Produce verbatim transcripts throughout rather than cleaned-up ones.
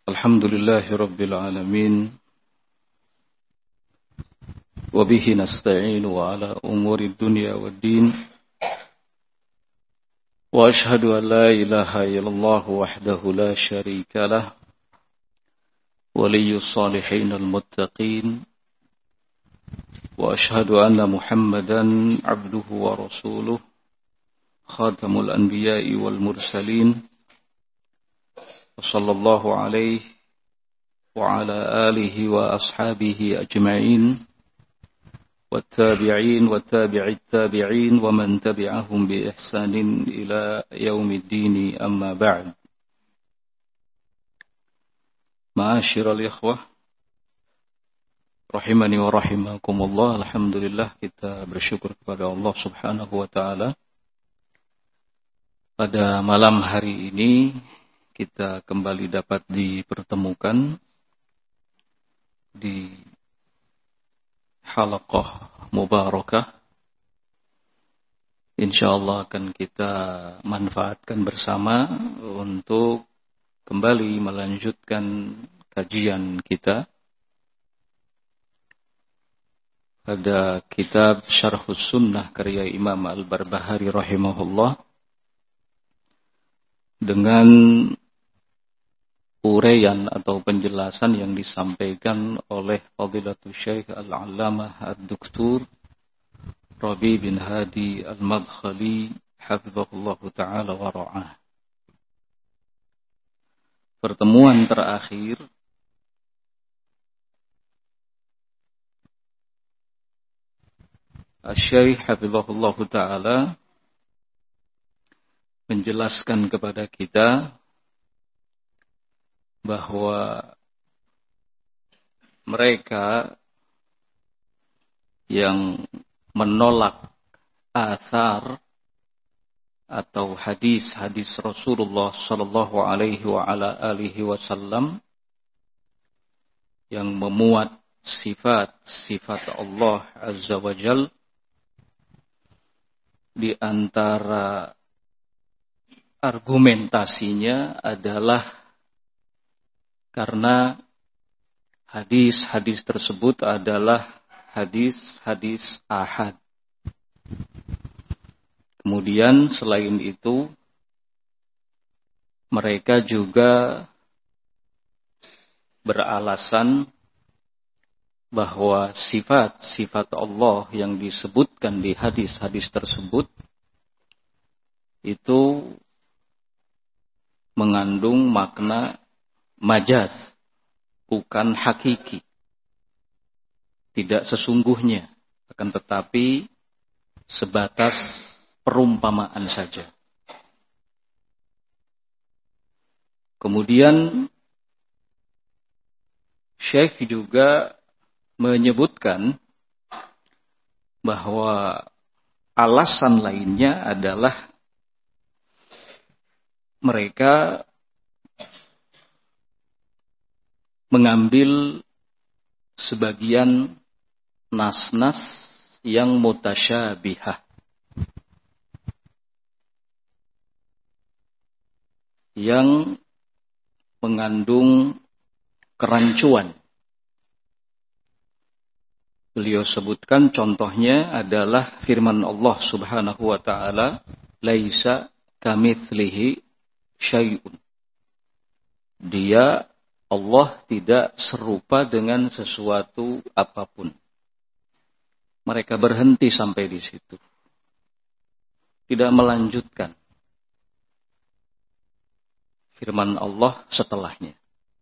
Alhamdulillahi Rabbil Alamin. Wabihi nasta'inu wa ala umuri dunya wa din. Wa ashhadu an la ilaha illallah wahdahu la sharika lah. Waliyyus salihin al-muttaqin. Wa ashhadu anna Muhammadan abduhu wa rasuluh. Khatamul anbiya'i wal mursalin. Sallallahu alaihi wa ala alihi wa ashabihi ajma'in wattabi'in wattabi'it tabi'in wa man tabi'ahum bi ihsanin ila yaumiddin amma ba'd. Ma'asyiral ikhwah rahimani wa rahimakumullah. Alhamdulillah, kita bersyukur kepada Allah Subhanahu wa taala. Pada malam hari ini kita kembali dapat dipertemukan di halaqah mubarakah. Insyaallah akan kita manfaatkan bersama untuk kembali melanjutkan kajian kita pada kitab Syarhus Sunnah karya Imam Al-Barbahari rahimahullah, dengan uraian atau penjelasan yang disampaikan oleh Fadilatul Syekh Al-Allamah Ad-Doktor Rabi bin Hadi Al-Madkhali hafizahullah ta'ala wa ra'ah. Pertemuan terakhir Syekh hafizahullah ta'ala menjelaskan kepada kita bahwa mereka yang menolak athar atau hadis-hadis Rasulullah sallallahu alaihi wa ala alihi wasallam yang memuat sifat-sifat Allah azza wa jal, di antara argumentasinya adalah karena hadis-hadis tersebut adalah hadis-hadis ahad. Kemudian selain itu, mereka juga beralasan bahwa sifat-sifat Allah yang disebutkan di hadis-hadis tersebut itu mengandung makna majaz, bukan hakiki, tidak sesungguhnya, akan tetapi sebatas perumpamaan saja. Kemudian Syekh juga menyebutkan bahwa alasan lainnya adalah mereka mengambil sebagian nas-nas yang mutasyabihah, yang mengandung kerancuan. Beliau sebutkan contohnya adalah firman Allah Subhanahu wa taala, laisa kamitslihi syai'un. Dia, Allah, tidak serupa dengan sesuatu apapun. Mereka berhenti sampai di situ, tidak melanjutkan firman Allah setelahnya.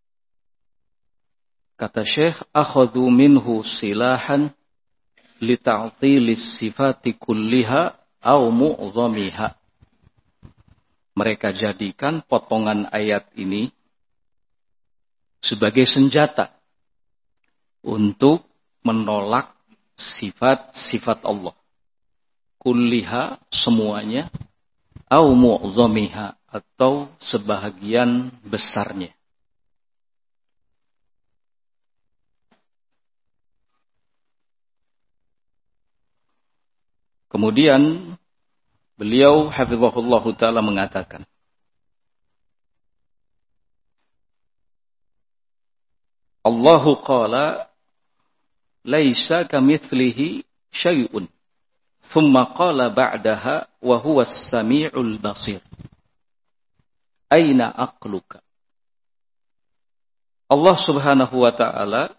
Kata Syekh, akhadhu minhu silahan li ta'tilis sifati kulliha au mu'zamiha. Mereka jadikan potongan ayat ini sebagai senjata untuk menolak sifat-sifat Allah. Kulliha, semuanya, au mu'zamiha, atau sebahagian besarnya. Kemudian beliau hafizahullah ta'ala mengatakan, Allahu qala laisa kamitslihi syai'un. Thumma qala ba'daha wa huwas sami'ul basir. Aina aqluka? Allah Subhanahu wa taala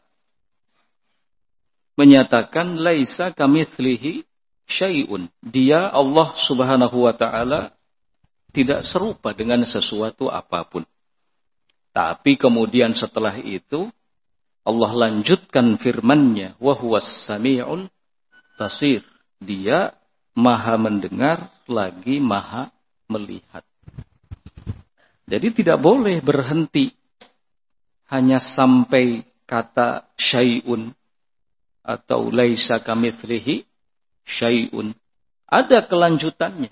menyatakan laisa kamitslihi syai'un. Dia Allah Subhanahu wa taala tidak serupa dengan sesuatu apapun. Tapi kemudian setelah itu Allah lanjutkan firman-Nya, wa huwas sami'ul basir. Dia maha mendengar lagi maha melihat. Jadi tidak boleh berhenti hanya sampai kata syai'un atau laisa kamitslihi syai'un. Ada kelanjutannya.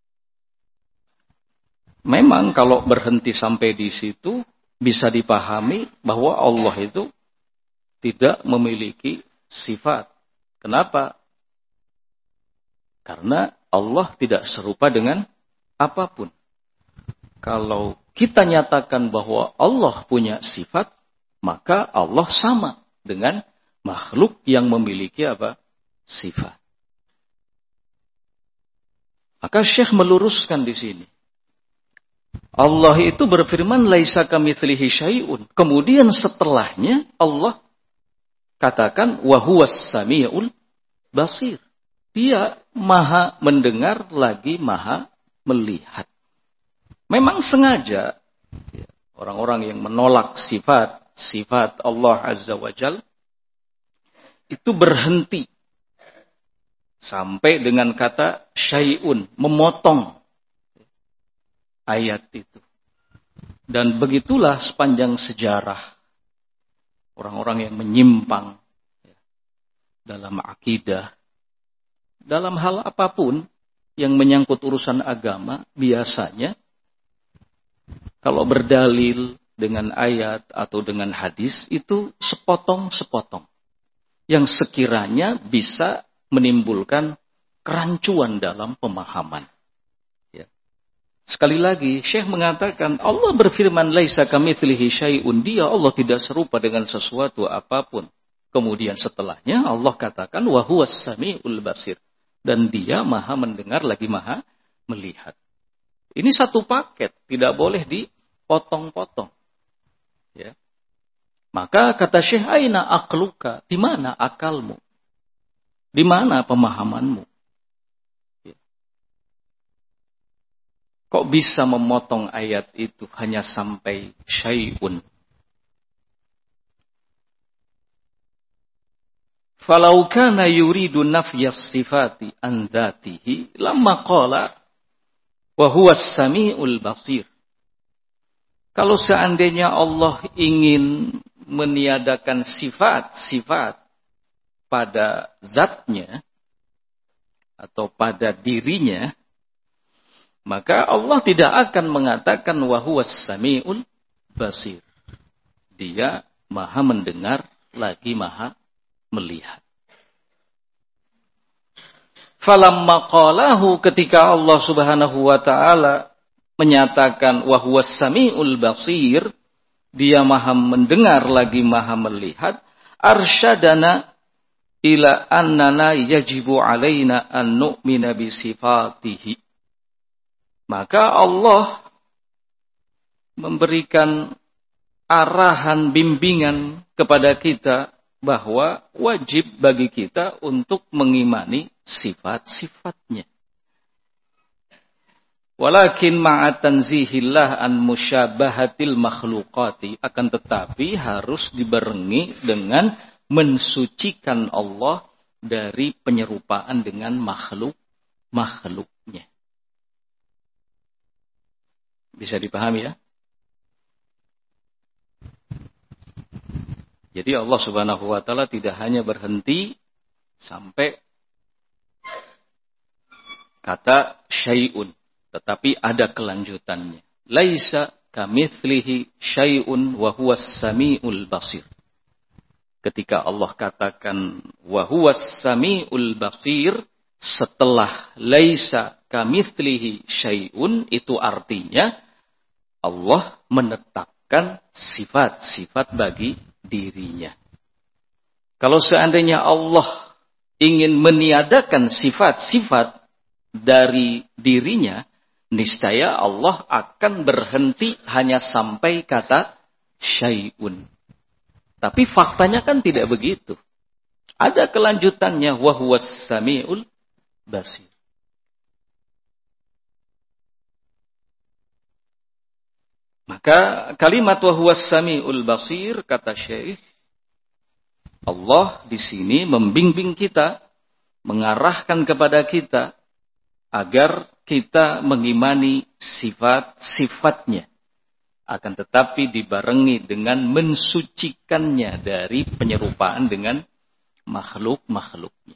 Memang kalau berhenti sampai di situ bisa dipahami bahwa Allah itu tidak memiliki sifat. Kenapa? Karena Allah tidak serupa dengan apapun. Kalau kita nyatakan bahwa Allah punya sifat, maka Allah sama dengan makhluk yang memiliki apa? Sifat. Maka Syekh meluruskan di sini. Allah itu berfirman laisa kamitslihi syai'un. Kemudian setelahnya Allah katakan wa huwas sami'ul basir. Dia maha mendengar lagi maha melihat. Memang sengaja orang-orang yang menolak sifat sifat Allah Azza wa Jalla itu berhenti sampai dengan kata syai'un, memotong ayat itu. Dan begitulah sepanjang sejarah orang-orang yang menyimpang dalam akidah, dalam hal apapun yang menyangkut urusan agama, biasanya kalau berdalil dengan ayat atau dengan hadis itu sepotong-sepotong yang sekiranya bisa menimbulkan kerancuan dalam pemahaman. Ya. Sekali lagi, Syekh mengatakan Allah berfirman laisa kamitslihi syai'un. Dia Allah tidak serupa dengan sesuatu apapun. Kemudian setelahnya Allah katakan wa huwas sami'ul basir. Dan dia maha mendengar lagi maha melihat. Ini satu paket, tidak boleh dipotong-potong. Ya. Maka kata Syekh, aina aqluka? Di mana akalmu? Di mana pemahamanmu? Ya. Kok bisa memotong ayat itu hanya sampai syai'un? Falau kana yuridu nafyas sifati an dzatihi lamma qala wa huwas sami'ul basir. Kalau seandainya Allah ingin meniadakan sifat-sifat pada zatnya atau pada dirinya, maka Allah tidak akan mengatakan wa huwas sami'ul basir. Dia maha mendengar lagi maha melihat. Falamma qalahu, ketika Allah Subhanahu wa taala menyatakan wa huwas sami'ul basir, dia maha mendengar lagi maha melihat, arsyadana ila annana yajibu alaina an nu'mina bi sifatihi. Maka Allah memberikan arahan bimbingan kepada kita bahwa wajib bagi kita untuk mengimani sifat-sifatnya. Walakin ma'a tanzihillah an musyabahatil makhluqati, akan tetapi harus dibarengi dengan mensucikan Allah dari penyerupaan dengan makhluk-makhluknya. Bisa dipahami ya? Jadi Allah Subhanahu wa taala tidak hanya berhenti sampai kata syai'un, tetapi ada kelanjutannya. Laisa kamitslihi syai'un wa huwas sami'ul basir. Ketika Allah katakan wa huwas sami'ul basir, setelah laisa kamitslihi syai'un, itu artinya Allah menetapkan sifat-sifat bagi dirinya. Kalau seandainya Allah ingin meniadakan sifat-sifat dari dirinya, niscaya Allah akan berhenti hanya sampai kata syai'un. Tapi faktanya kan tidak begitu. Ada kelanjutannya, wa huwas sami'ul basir. Maka kalimat wa huwas sami'ul basir, kata Syekh, Allah di sini membimbing kita, mengarahkan kepada kita agar kita mengimani sifat-sifatnya. Akan tetapi dibarengi dengan mensucikannya dari penyerupaan dengan makhluk-makhluknya.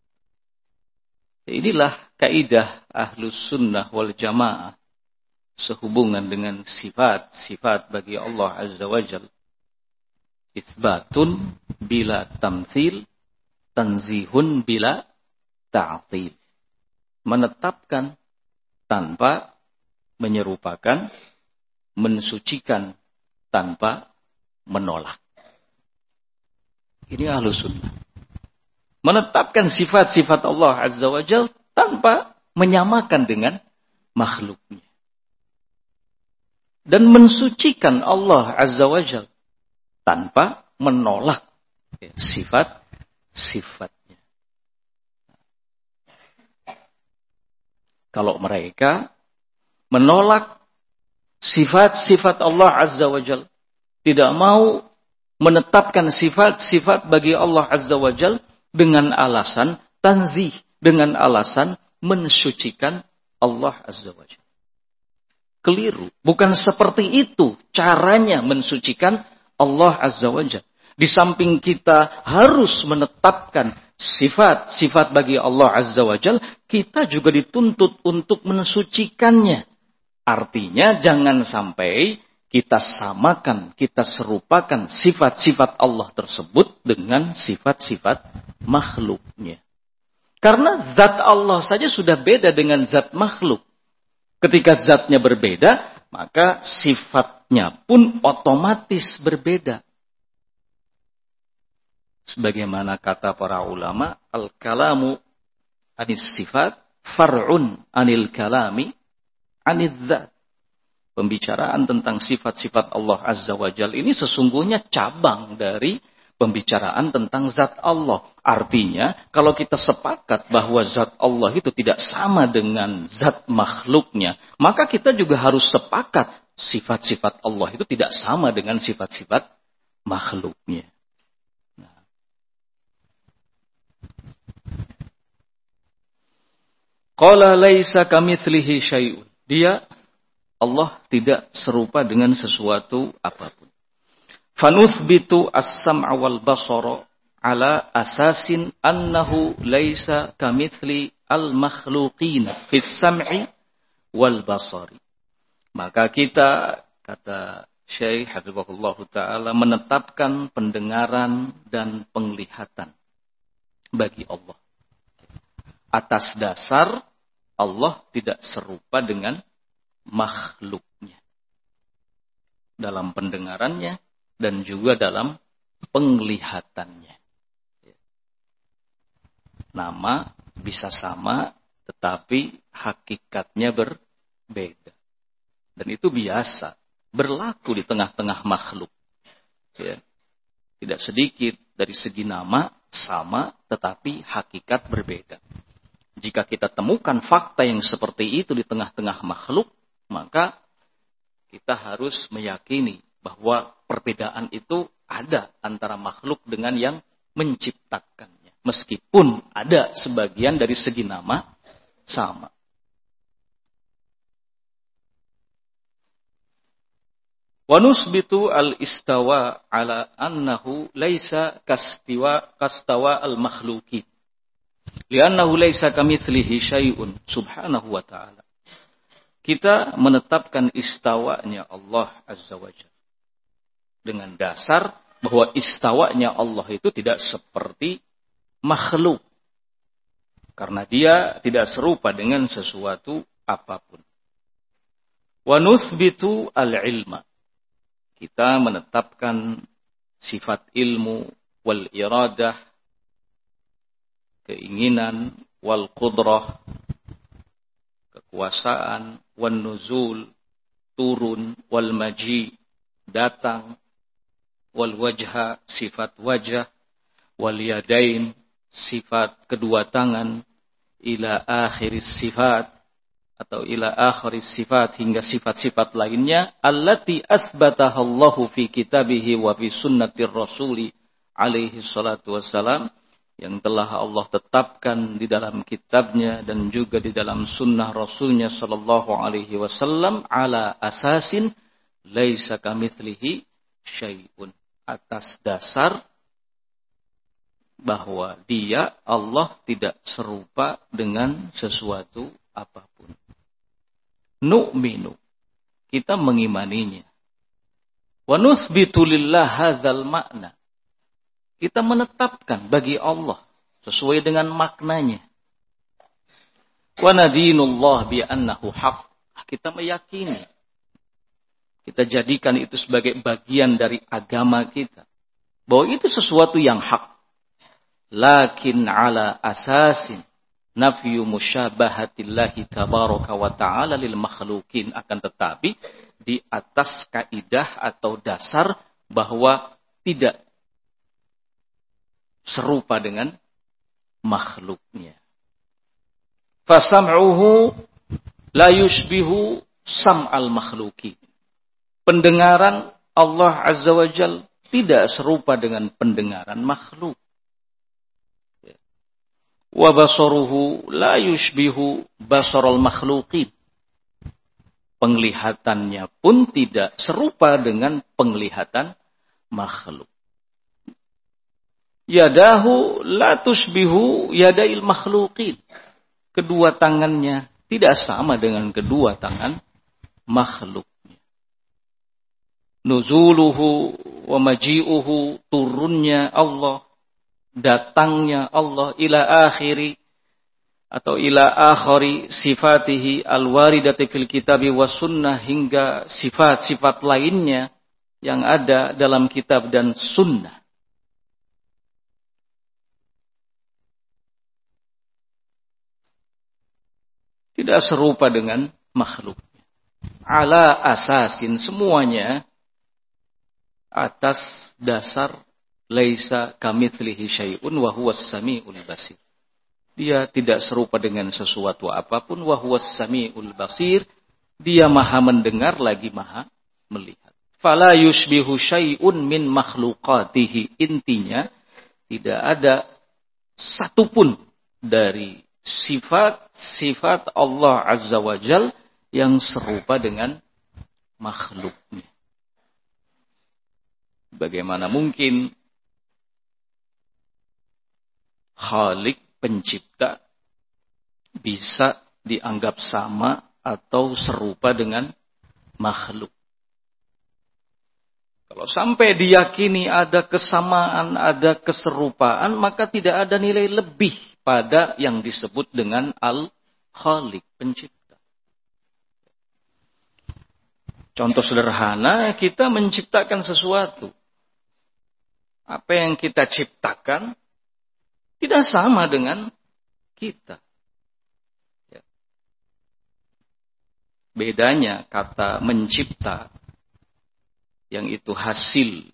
Inilah kaidah Ahlus Sunnah wal Jamaah sehubungan dengan sifat-sifat bagi Allah Azza wa Jalla. Itsbatun bila tamtsil, tanzihun bila ta'til. Menetapkan tanpa menyerupakan, mensucikan tanpa menolak. Ini Ahlus Sunnah. Menetapkan sifat-sifat Allah Azza wa Jalla tanpa menyamakan dengan makhluknya. Dan mensucikan Allah Azza wa Jalla tanpa menolak sifat-sifatnya. Kalau mereka menolak sifat-sifat Allah Azza wa Jalla, tidak mau menetapkan sifat-sifat bagi Allah Azza wa Jalla dengan alasan tanzih, dengan alasan mensucikan Allah Azza wa Jalla. Keliru. Bukan seperti itu caranya mensucikan Allah Azza wa Jalla. Di samping kita harus menetapkan sifat-sifat bagi Allah Azza wa Jalla, kita juga dituntut untuk mensucikannya. Artinya jangan sampai kita samakan, kita serupakan sifat-sifat Allah tersebut dengan sifat-sifat makhluknya. Karena zat Allah saja sudah beda dengan zat makhluk. Ketika zatnya berbeda, maka sifatnya pun otomatis berbeda. Sebagaimana kata para ulama, al-kalamu anis sifat far'un anil kalami anil zat. Pembicaraan tentang sifat-sifat Allah Azza wa Jalla ini sesungguhnya cabang dari pembicaraan tentang zat Allah. Artinya, kalau kita sepakat bahwa zat Allah itu tidak sama dengan zat makhluknya, maka kita juga harus sepakat sifat-sifat Allah itu tidak sama dengan sifat-sifat makhluknya. Nah. Qala laisa kamitslihi syai'un. Dia Allah tidak serupa dengan sesuatu apapun. Fanuthbitu as-sam'a wal basara ala asasin annahu laisa kamitsli al-makhluqin fis sam'i wal basari. Maka kita, kata Syekh Hafizahullah Ta'ala, menetapkan pendengaran dan penglihatan bagi Allah. Atas dasar Allah tidak serupa dengan makhluknya. Dalam pendengarannya dan juga dalam penglihatannya. Nama bisa sama, tetapi hakikatnya berbeda. Dan itu biasa, berlaku di tengah-tengah makhluk. Ya. Tidak sedikit dari segi nama sama, tetapi hakikat berbeda. Jika kita temukan fakta yang seperti itu di tengah-tengah makhluk, maka kita harus meyakini bahwa perbedaan itu ada antara makhluk dengan yang menciptakannya. Meskipun ada sebagian dari segi nama sama. Wa nusbitu al-istawa ala annahu laisa kastiwa kastawa al-makhluqin. Li'annahu laisa kamitslihi syai'un subhanahu wa ta'ala. Kita menetapkan istawanya Allah Azza wa Jalla dengan dasar bahwa istawanya Allah itu tidak seperti makhluk. Karena dia tidak serupa dengan sesuatu apapun. Wa nuthbitu al-ilma. Kita menetapkan sifat ilmu, wal iradah, keinginan, wal qudrah, kekuasaan, wan nuzul, turun, wal maji, datang, wal wajha, sifat wajah, wal yadain, sifat kedua tangan, ila akhiris sifat, atau ila akhiris sifat, hingga sifat-sifat lainnya, allati asbataha Allahu fi kitabihi wa fi sunnatir rasuli alaihi salatu wassalam, yang telah Allah tetapkan di dalam kitabnya dan juga di dalam sunnah Rasulnya sallallahu alaihi wasallam, ala asasin laisa kamitslihi syai'un, atas dasar bahwa dia, Allah, tidak serupa dengan sesuatu apapun. Nu'minu, kita mengimaninya. Wa nuthbitu lillah hadzal makna, kita menetapkan bagi Allah sesuai dengan maknanya. Wa nadinullah bi annahu haq, kita meyakini, kita jadikan itu sebagai bagian dari agama kita, bahwa itu sesuatu yang hak. Lakin ala asasin nafyu musyabahatillahi tabaraka wa ta'ala lil makhlukin, akan tetapi di atas kaidah atau dasar bahwa tidak serupa dengan makhluknya. Fasam'uhu la yushbihu sam'al makhluki, pendengaran Allah Azza wa Jal tidak serupa dengan pendengaran makhluk. Wa basaruhu la yushbihu basaral makhluqin, penglihatannya pun tidak serupa dengan penglihatan makhluk. Yadahu la tushbihu yadail makhluqin, kedua tangannya tidak sama dengan kedua tangan makhluknya. Nuzuluhu wa maji'uhu, turunnya Allah, datangnya Allah, ila akhiri atau ila akhiri sifatihi alwaridati fil kitabi was sunnah, hingga sifat-sifat lainnya yang ada dalam kitab dan sunnah. Tidak serupa dengan makhluknya. Ala asasin, semuanya atas dasar laisa kamitslihi syai'un wa huwas samiul basir. Dia tidak serupa dengan sesuatu apapun, wa huwas samiul basir, dia maha mendengar lagi maha melihat. Fala yushbihu syai'un min makhluqatihi, intinya tidak ada satupun dari sifat-sifat Allah Azza wa Jal yang serupa dengan makhluknya. Bagaimana mungkin Khalik, pencipta, bisa dianggap sama atau serupa dengan makhluk? Kalau sampai diyakini ada kesamaan, ada keserupaan, maka tidak ada nilai lebih pada yang disebut dengan Al-Khalik, pencipta. Contoh sederhana, kita menciptakan sesuatu. Apa yang kita ciptakan tidak sama dengan kita. Bedanya kata mencipta, yang itu hasil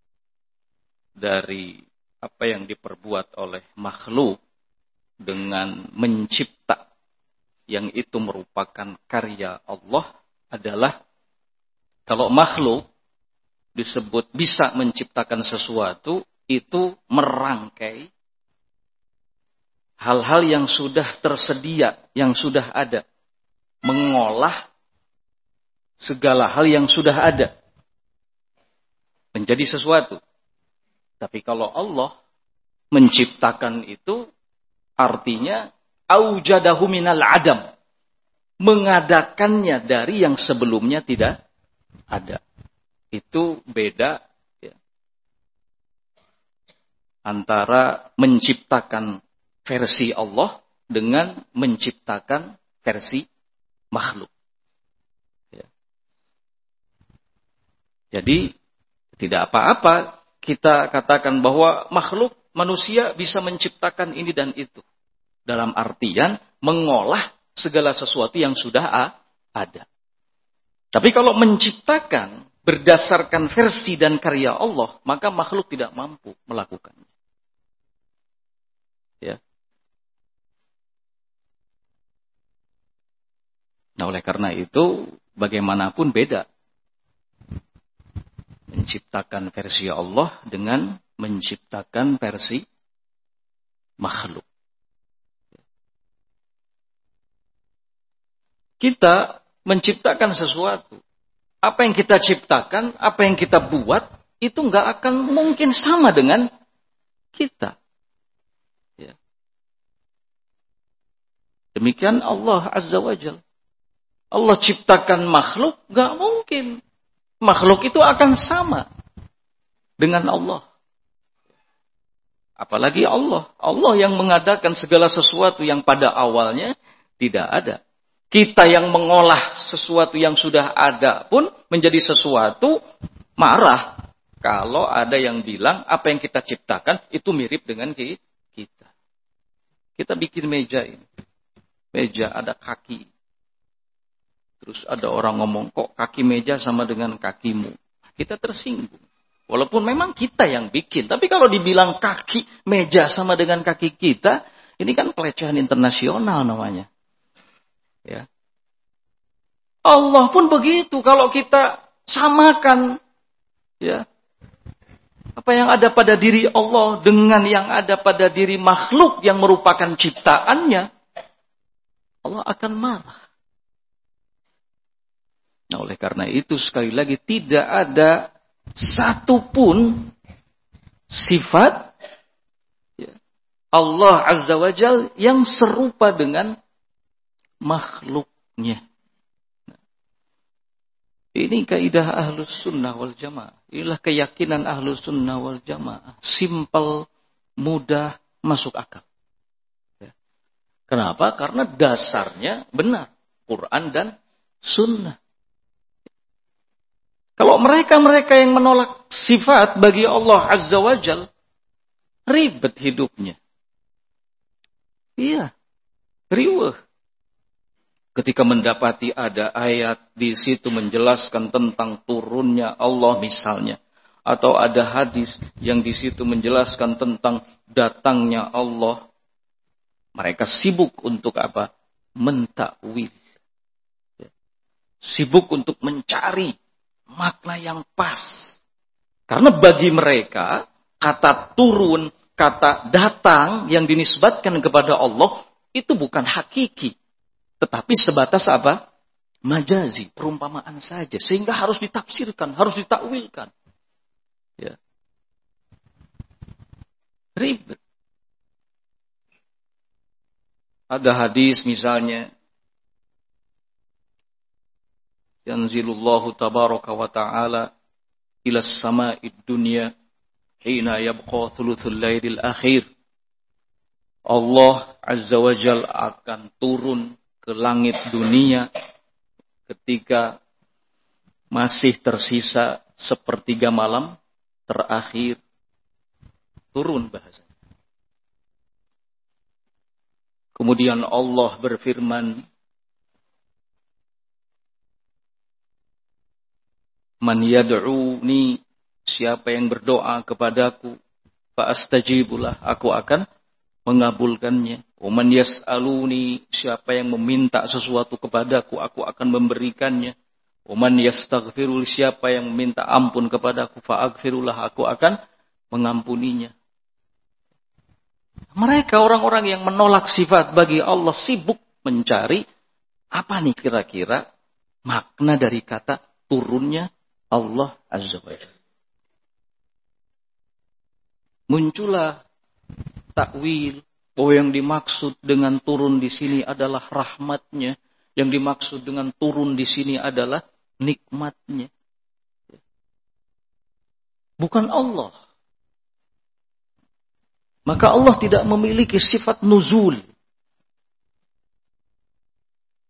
dari apa yang diperbuat oleh makhluk, dengan mencipta yang itu merupakan karya Allah, adalah kalau makhluk disebut bisa menciptakan sesuatu, itu merangkai hal-hal yang sudah tersedia, yang sudah ada, mengolah segala hal yang sudah ada menjadi sesuatu. Tapi kalau Allah menciptakan itu, artinya aujadahu minal adam, mengadakannya dari yang sebelumnya tidak ada. Itu beda ya, antara menciptakan versi Allah dengan menciptakan versi makhluk. Ya. Jadi tidak apa-apa kita katakan bahwa makhluk manusia bisa menciptakan ini dan itu. Dalam artian mengolah segala sesuatu yang sudah ada. Tapi kalau menciptakan berdasarkan versi dan karya Allah, maka makhluk tidak mampu melakukannya. Ya. Nah, oleh karena itu, bagaimanapun beda menciptakan versi Allah dengan menciptakan versi makhluk. Kita menciptakan sesuatu. Apa yang kita ciptakan, apa yang kita buat, itu nggak akan mungkin sama dengan kita. Ya. Demikian Allah Azza wa Jalla. Allah ciptakan makhluk, nggak mungkin. Makhluk itu akan sama dengan Allah. Apalagi Allah. Allah yang mengadakan segala sesuatu yang pada awalnya tidak ada. Kita yang mengolah sesuatu yang sudah ada pun menjadi sesuatu, marah kalau ada yang bilang apa yang kita ciptakan itu mirip dengan kita. Kita bikin meja ini. Meja ada kaki. Terus ada orang ngomong, kok kaki meja sama dengan kakimu? Kita tersinggung. Walaupun memang kita yang bikin. Tapi kalau dibilang kaki meja sama dengan kaki kita, ini kan pelecehan internasional namanya. Ya. Allah pun begitu. Kalau kita samakan, ya, apa yang ada pada diri Allah dengan yang ada pada diri makhluk yang merupakan ciptaannya, Allah akan marah. Nah, oleh karena itu sekali lagi tidak ada satupun sifat ya, Allah Azza wa Jalla yang serupa dengan makhluknya. Nah, ini kaidah Ahlus Sunnah wal Jamaah. Inilah keyakinan Ahlus Sunnah wal Jamaah. Simpel, mudah, masuk akal. Ya. Kenapa? Karena dasarnya benar. Quran dan Sunnah. Kalau mereka-mereka yang menolak sifat bagi Allah Azza wa Jal, ribet hidupnya. Iya, riweh. Ketika mendapati ada ayat di situ menjelaskan tentang turunnya Allah misalnya. Atau ada hadis yang di situ menjelaskan tentang datangnya Allah. Mereka sibuk untuk apa? Mentakwil. Sibuk untuk mencari makna yang pas. Karena bagi mereka, kata turun, kata datang yang dinisbatkan kepada Allah, itu bukan hakiki. Tetapi sebatas apa? Majazi, perumpamaan saja. Sehingga harus ditafsirkan, harus ditakwilkan. Ya. Ribet. Ada hadis misalnya, Yanzilullahu tabaraka wa ta'ala ila sama'id dunya hina yabqa thuluthul lailil akhir. Allah Azza wa Jalla akan turun ke langit dunia ketika masih tersisa sepertiga malam terakhir. Turun bahasa. Kemudian Allah berfirman, Man yad'uni, siapa yang berdoa kepadaku, fa astajibulah, aku akan mengabulkannya. Wa man yas'aluni, siapa yang meminta sesuatu kepadaku, aku akan memberikannya. Wa man yastaghfiru, siapa yang meminta ampun kepadaku, fa aghfirullah, aku akan mengampuninya. Mereka orang-orang yang menolak sifat bagi Allah sibuk mencari apa nih kira-kira makna dari kata turunnya Allah Azza wa Jalla. Muncullah takwil bahwa yang dimaksud dengan turun di sini adalah rahmatnya, yang dimaksud dengan turun di sini adalah nikmatnya. Bukan Allah. Maka Allah tidak memiliki sifat nuzul.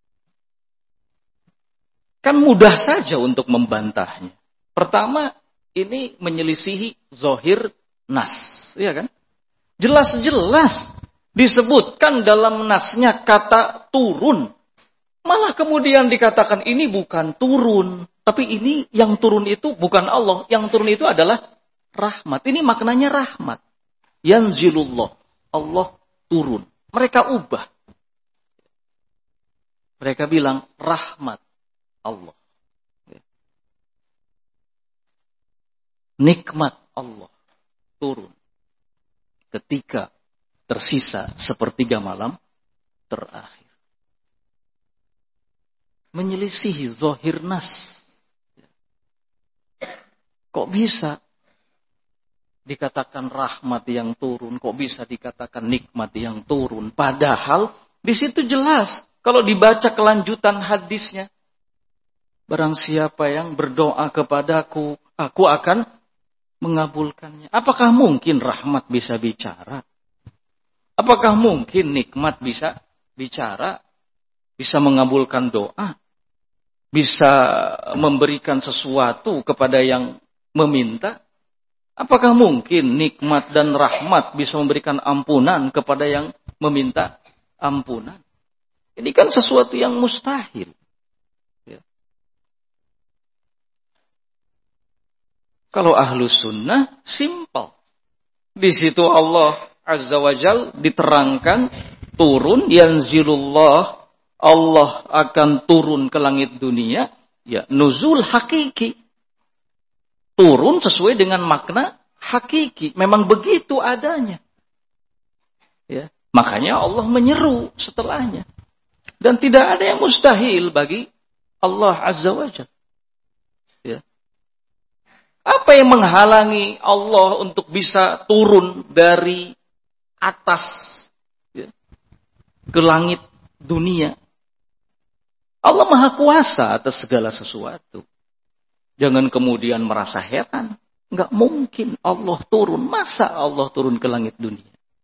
Kan mudah saja untuk membantahnya. Pertama, ini menyelisihi zahir nas, ya kan? Jelas-jelas disebutkan dalam nasnya kata turun. Malah kemudian dikatakan ini bukan turun, tapi ini yang turun itu bukan Allah, yang turun itu adalah rahmat. Ini maknanya rahmat. Yanzilullah, Allah turun. Mereka ubah. Mereka bilang rahmat Allah. Nikmat Allah turun ketika tersisa sepertiga malam terakhir. Menyelisihi zahir nas. Kok bisa dikatakan rahmat yang turun? Kok bisa dikatakan nikmat yang turun? Padahal di situ jelas. Kalau dibaca kelanjutan hadisnya. Barang siapa yang berdoa kepadaku, aku akan mengabulkannya. Apakah mungkin rahmat bisa bicara? Apakah mungkin nikmat bisa bicara? Bisa mengabulkan doa? Bisa memberikan sesuatu kepada yang meminta? Apakah mungkin nikmat dan rahmat bisa memberikan ampunan kepada yang meminta ampunan? Ini kan sesuatu yang mustahil. Ya. Kalau ahlus sunnah, simpel. Di situ Allah Azza wa Jal diterangkan turun, yanzilullah, Allah akan turun ke langit dunia, ya nuzul hakiki. Turun sesuai dengan makna hakiki. Memang begitu adanya. Ya, makanya Allah menyeru setelahnya. Dan tidak ada yang mustahil bagi Allah Azza wa Jalla. Ya. Apa yang menghalangi Allah untuk bisa turun dari atas, ya, ke langit dunia? Allah Maha Kuasa atas segala sesuatu. Jangan kemudian merasa heran. Enggak mungkin Allah turun. Masa Allah turun ke langit dunia?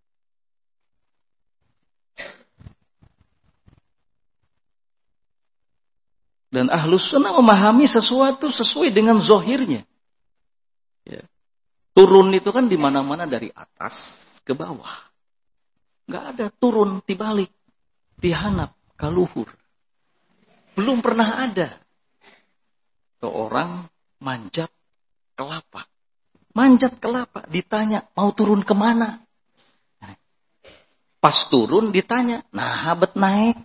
Dan Ahlus Sunnah memahami sesuatu sesuai dengan zohirnya. Ya. Turun itu kan di mana-mana dari atas ke bawah. Enggak ada turun tibalik, tihanap, kaluhur. Belum pernah ada. Seorang manjat kelapa. Manjat kelapa, ditanya mau turun kemana? Pas turun ditanya, nah habet naik.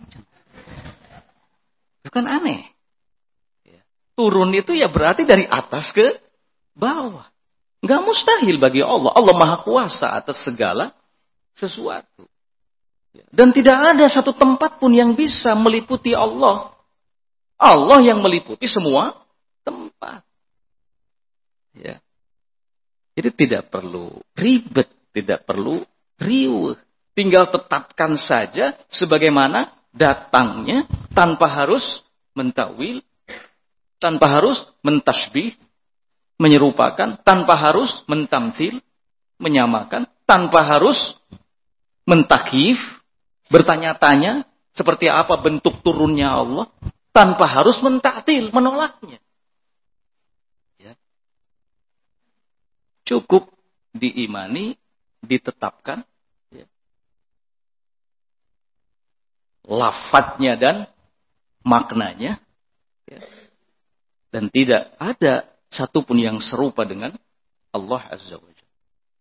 Itu kan aneh. Turun itu ya berarti dari atas ke bawah. Nggak mustahil bagi Allah. Allah Maha Kuasa atas segala sesuatu. Dan tidak ada satu tempat pun yang bisa meliputi Allah. Allah yang meliputi semua tempat. Ya. Jadi tidak perlu ribet, tidak perlu riuh. Tinggal tetapkan saja sebagaimana datangnya tanpa harus mentawil, tanpa harus mentasbih, menyerupakan, tanpa harus mentamtsil, menyamakan, tanpa harus mentakif, bertanya-tanya seperti apa bentuk turunnya Allah, tanpa harus mentaktil, menolaknya. Ya. Cukup diimani, ditetapkan, ya, lafadznya dan maknanya, ya, dan tidak ada satupun yang serupa dengan Allah Azza wa Jalla.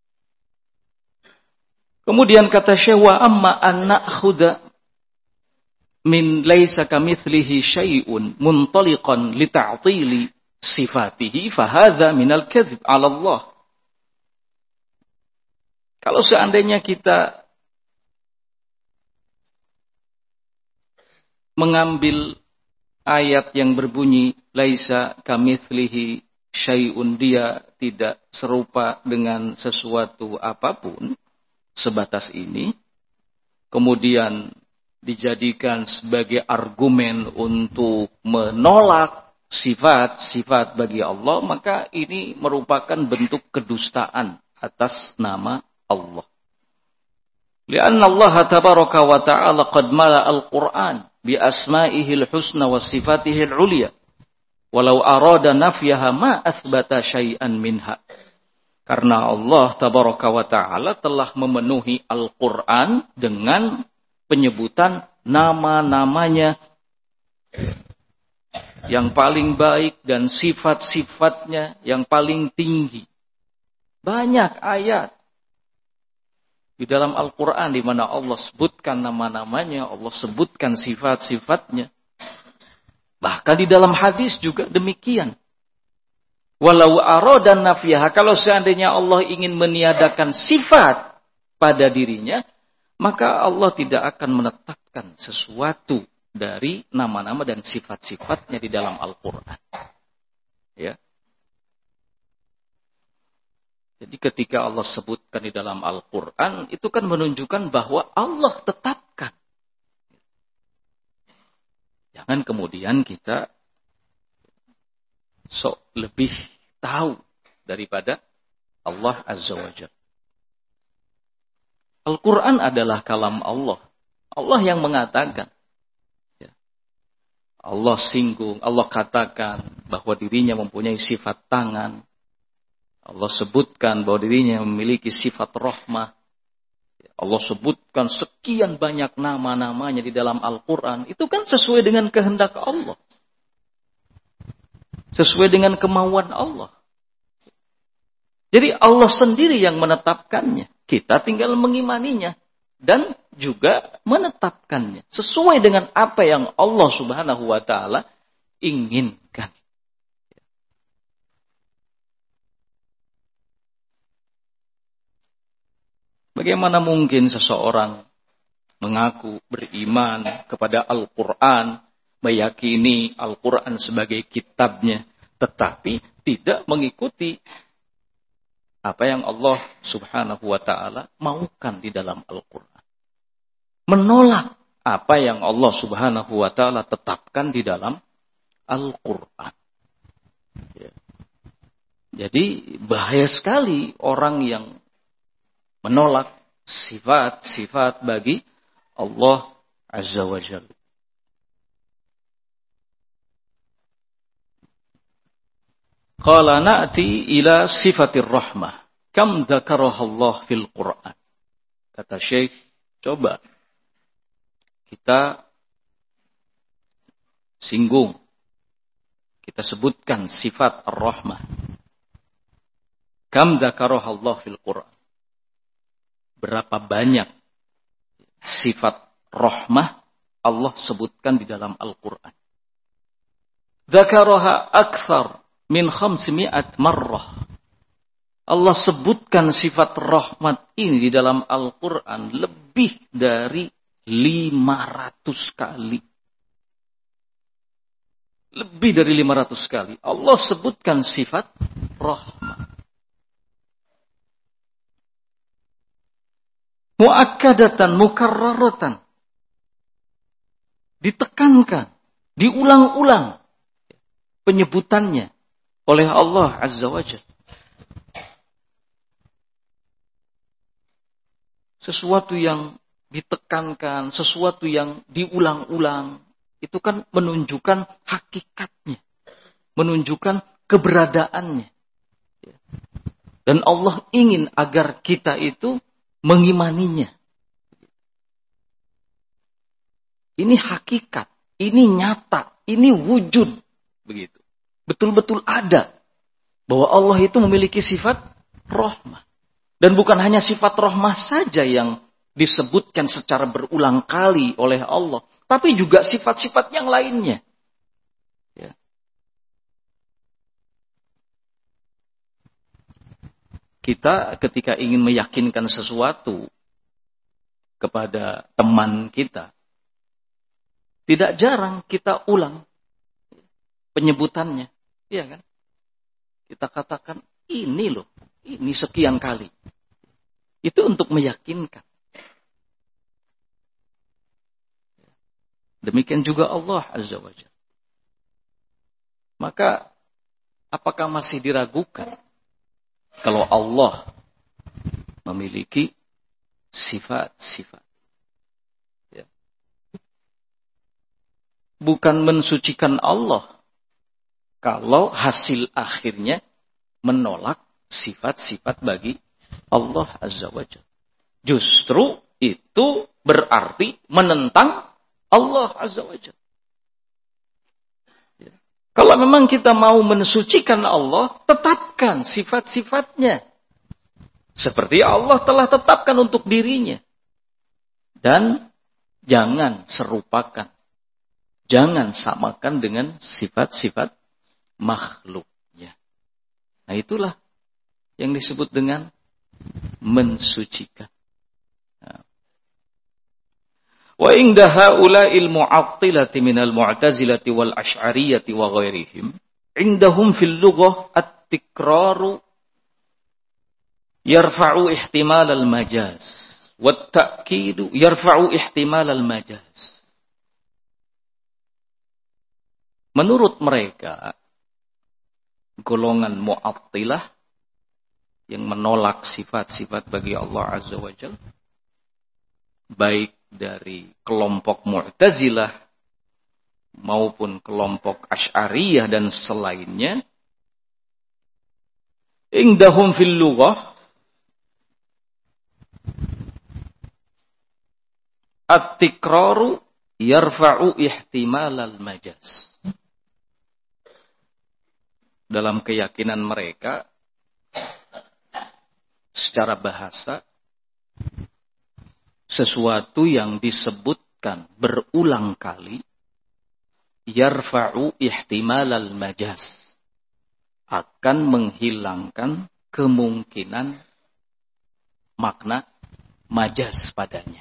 Kemudian kata Syekh, wa amma an na'khudha min laisa kamitslihi syai'un muntaliqan li ta'tili sifatihi fa hadza minal kadzib 'ala Allah. Kalau seandainya kita mengambil ayat yang berbunyi laisa kamitslihi syai'un, dia tidak serupa dengan sesuatu apapun, sebatas ini, kemudian dijadikan sebagai argumen untuk menolak sifat-sifat bagi Allah, maka ini merupakan bentuk kedustaan atas nama Allah. Lianna Allah tabaraka wa ta'ala qad mala al-Qur'an bi asma'ihil husna wa sifatihil ulia. Walau arada nafyaha ma athbata syai'an minha. Karena Allah tabaraka wa ta'ala telah memenuhi Al-Quran dengan penyebutan nama-namanya yang paling baik dan sifat-sifatnya yang paling tinggi. Banyak ayat di dalam Al-Quran di mana Allah sebutkan nama-namanya, Allah sebutkan sifat-sifatnya. Bahkan di dalam hadis juga demikian. Walau arada nafyaha, kalau seandainya Allah ingin meniadakan sifat pada dirinya, maka Allah tidak akan menetapkan sesuatu dari nama-nama dan sifat-sifatnya di dalam Al-Quran. Ya. Jadi ketika Allah sebutkan di dalam Al-Quran, itu kan menunjukkan bahwa Allah tetapkan. Jangan kemudian kita sok lebih tahu daripada Allah Azza wa Jalla. Al-Quran adalah kalam Allah. Allah yang mengatakan. Ya. Allah singgung, Allah katakan bahwa dirinya mempunyai sifat tangan. Allah sebutkan bahwa dirinya memiliki sifat rahmah. Allah sebutkan sekian banyak nama-namanya di dalam Al-Quran. Itu kan sesuai dengan kehendak Allah. Sesuai dengan kemauan Allah. Jadi Allah sendiri yang menetapkannya. Kita tinggal mengimaninya. Dan juga menetapkannya. Sesuai dengan apa yang Allah subhanahu wa ta'ala inginkan. Bagaimana mungkin seseorang mengaku beriman kepada Al-Quran, meyakini Al-Quran sebagai kitabnya, tetapi tidak mengikuti apa yang Allah subhanahu wa ta'ala maukan di dalam Al-Quran. Menolak apa yang Allah subhanahu wa ta'ala tetapkan di dalam Al-Quran. Ya. Jadi bahaya sekali orang yang menolak sifat-sifat bagi Allah Azza wa Jalla. Qala na'ti ila sifatir rahmah. Kam dzakaraha Allah fil Qur'an. Kata Syekh, coba kita singgung. Kita sebutkan sifat ar-rahmah. Kam dzakaraha Allah fil Qur'an. Berapa banyak sifat rahmah Allah sebutkan di dalam Al-Quran. Dzakaraha aktsar min khamsimi'at marrah. Allah sebutkan sifat rahmat ini di dalam Al-Quran lebih dari lima ratus kali. Lebih dari lima ratus kali. Allah sebutkan sifat rahmat. Mu'akkadatan mukarraratan. Ditekankan, diulang-ulang penyebutannya oleh Allah Azza wa Jalla. Sesuatu yang ditekankan, sesuatu yang diulang-ulang, itu kan menunjukkan hakikatnya, menunjukkan keberadaannya. Dan Allah ingin agar kita itu mengimaninya. Ini hakikat, ini nyata, ini wujud, begitu. Betul-betul ada bahwa Allah itu memiliki sifat rahmah. Dan bukan hanya sifat rahmah saja yang disebutkan secara berulang kali oleh Allah, tapi juga sifat-sifat yang lainnya. Ya. Kita ketika ingin meyakinkan sesuatu kepada teman kita, tidak jarang kita ulang penyebutannya. Iya kan? Kita katakan, ini loh, ini sekian kali. Itu untuk meyakinkan. Demikian juga Allah Azza wa Jalla. Maka, apakah masih diragukan kalau Allah memiliki sifat-sifat? Ya. Bukan mensucikan Allah kalau hasil akhirnya menolak sifat-sifat bagi Allah Azza wa Jalla. Justru itu berarti menentang Allah Azza wa Jalla. Ya. Kalau memang kita mau mensucikan Allah, tetapkan sifat-sifatnya. Seperti Allah telah tetapkan untuk dirinya. Dan jangan serupakan. Jangan samakan dengan sifat-sifat makhluknya. Nah itulah yang disebut dengan mensucikan. Wa inda haula'il mu'attilati minal mu'tazilati wal asy'ariyati wa ghairihim indahum fil lughah at-tikraru yarfa'u ihtimal al-majaz wat ta'kidu yarfa'u ihtimal al-majaz. Menurut mereka golongan mu'attilah yang menolak sifat-sifat bagi Allah Azza wa Jalla, baik dari kelompok Mu'tazilah maupun kelompok Asy'ariyah dan selainnya, indahum fil lughah at-tikraru yarfa'u ihtimal al-majaz. Dalam keyakinan mereka secara bahasa, sesuatu yang disebutkan berulang kali yarfa'u ihtimal al-majaz, akan menghilangkan kemungkinan makna majaz padanya.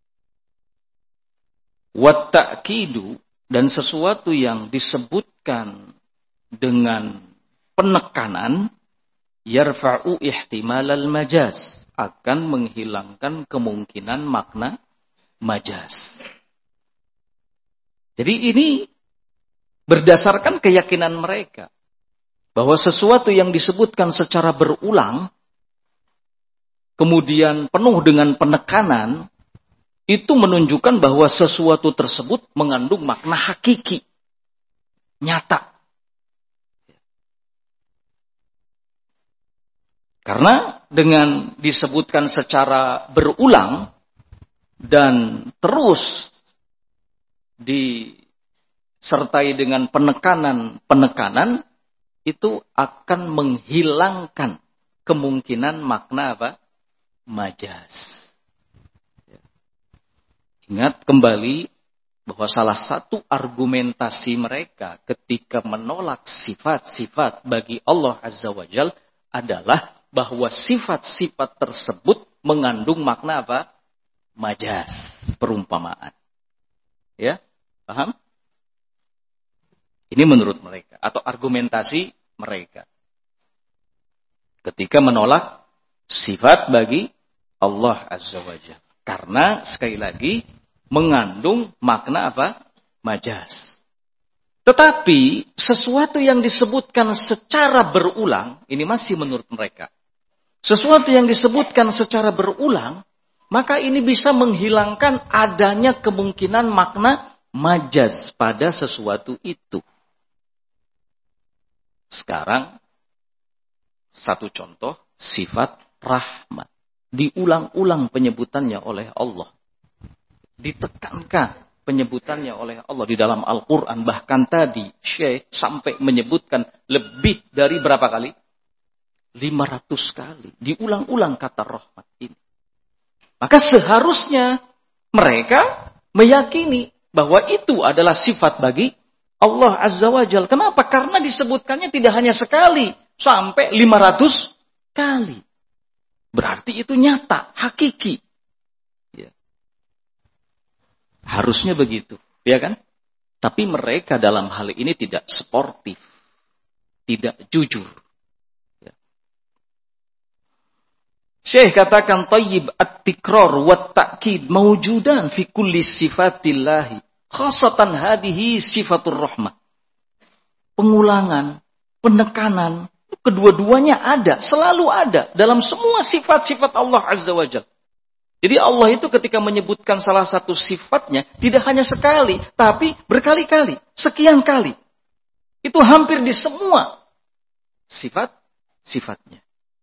Wat ta'kidu, dan sesuatu yang disebutkan dengan penekanan yarfa'u ihtimal al-majaz, akan menghilangkan kemungkinan makna majaz. Jadi ini berdasarkan keyakinan mereka bahwa sesuatu yang disebutkan secara berulang kemudian penuh dengan penekanan itu menunjukkan bahwa sesuatu tersebut mengandung makna hakiki, nyata. Karena dengan disebutkan secara berulang dan terus disertai dengan penekanan-penekanan, itu akan menghilangkan kemungkinan makna apa? Majaz. Ingat kembali bahwa salah satu argumentasi mereka ketika menolak sifat-sifat bagi Allah Azza wa Jalla adalah bahwa sifat-sifat tersebut mengandung makna apa? Majaz, perumpamaan. Ya, paham? Ini menurut mereka atau argumentasi mereka ketika menolak sifat bagi Allah Azza wa Jalla. Karena sekali lagi mengandung makna apa? Majaz. Tetapi sesuatu yang disebutkan secara berulang, ini masih menurut mereka. Sesuatu yang disebutkan secara berulang, maka ini bisa menghilangkan adanya kemungkinan makna majaz pada sesuatu itu. Sekarang, satu contoh, sifat rahmat. Diulang-ulang penyebutannya oleh Allah. Ditekankan penyebutannya oleh Allah di dalam Al-Quran. Bahkan tadi Syekh sampai menyebutkan lebih dari berapa kali? lima ratus kali. Diulang-ulang kata rahmat ini. Maka seharusnya mereka meyakini bahwa itu adalah sifat bagi Allah Azza wa Jalla. Kenapa? Karena disebutkannya tidak hanya sekali. Sampai lima ratus kali. Berarti itu nyata, hakiki. Ya. Harusnya begitu. Ya kan? Tapi mereka dalam hal ini tidak sportif. Tidak jujur. Syekh katakan tayyib at-tikrar wa ta'kid mawjudan fi kulli sifatillahi khasatan hadhihi sifatur rahmah. Pengulangan, penekanan, kedua-duanya ada, selalu ada dalam semua sifat-sifat Allah Azza wa Jalla. Jadi Allah itu ketika menyebutkan salah satu sifatnya tidak hanya sekali, tapi berkali-kali, sekian kali. Itu hampir di semua sifat-sifatnya.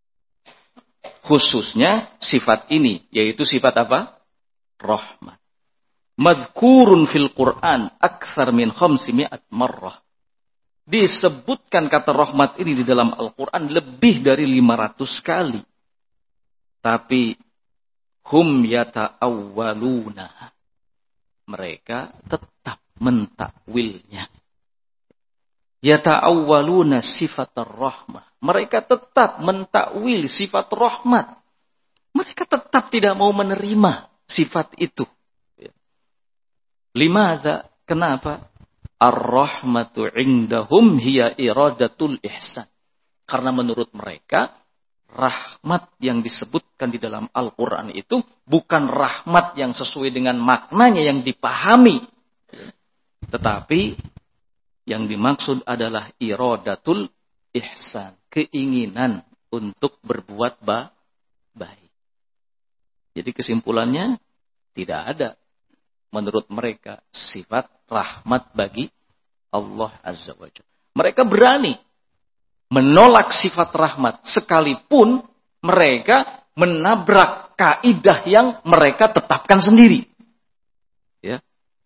Khususnya sifat ini, yaitu sifat apa? Rahmat. Madhkurun fil Quran akthar min khamsimi'at marrah. Disebutkan kata rahmat ini di dalam Al-Quran lebih dari lima ratus kali. Tapi hum yata'awwaluna. Mereka tetap mentakwilnya. Yata'awwaluna sifat ar-rahmah. Mereka tetap mentakwil sifat rahmat. Mereka tetap tidak mau menerima sifat itu. Limadza? Kenapa? Ar-rahmatu indahum hiya iradatul ihsan. Karena menurut mereka, rahmat yang disebutkan di dalam Al-Quran itu bukan rahmat yang sesuai dengan maknanya yang dipahami. Tetapi yang dimaksud adalah iradatul ihsan. Keinginan untuk berbuat ba- baik. Jadi kesimpulannya, tidak ada menurut mereka sifat rahmat bagi Allah Azza wa Jalla. Mereka berani menolak sifat rahmat sekalipun mereka menabrak kaidah yang mereka tetapkan sendiri. Ya.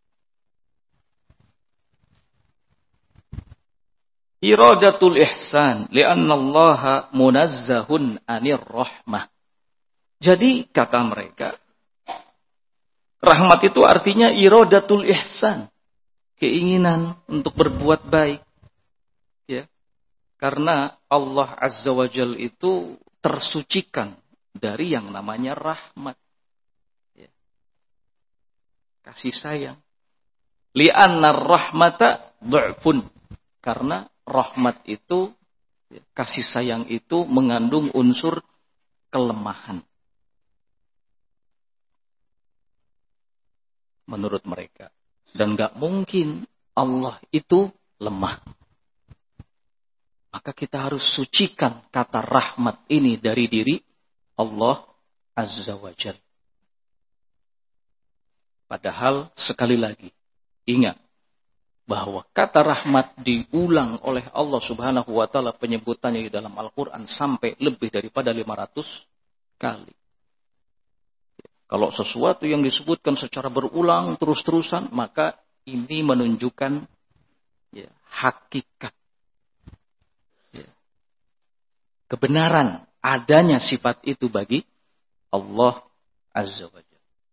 Iradatul ihsan li'anna Allah munazzahun anir rahmah. Jadi kata mereka, rahmat itu artinya iradatul ihsan, keinginan untuk berbuat baik. Ya. Karena Allah Azza wa Jalla itu tersucikan dari yang namanya rahmat. Ya. Kasih sayang. Li'anna rahmata du'fun. Karena rahmat itu, kasih sayang itu mengandung unsur kelemahan. Menurut mereka. Dan gak mungkin Allah itu lemah. Maka kita harus sucikan kata rahmat ini dari diri Allah Azza wa Jalla. Padahal sekali lagi, ingat bahwa kata rahmat diulang oleh Allah Subhanahu wa Ta'ala penyebutannya di dalam Al-Quran sampai lebih daripada lima ratus kali. Kalau sesuatu yang disebutkan secara berulang terus-terusan, maka ini menunjukkan ya, hakikat. Ya, kebenaran adanya sifat itu bagi Allah Azza wa Jalla.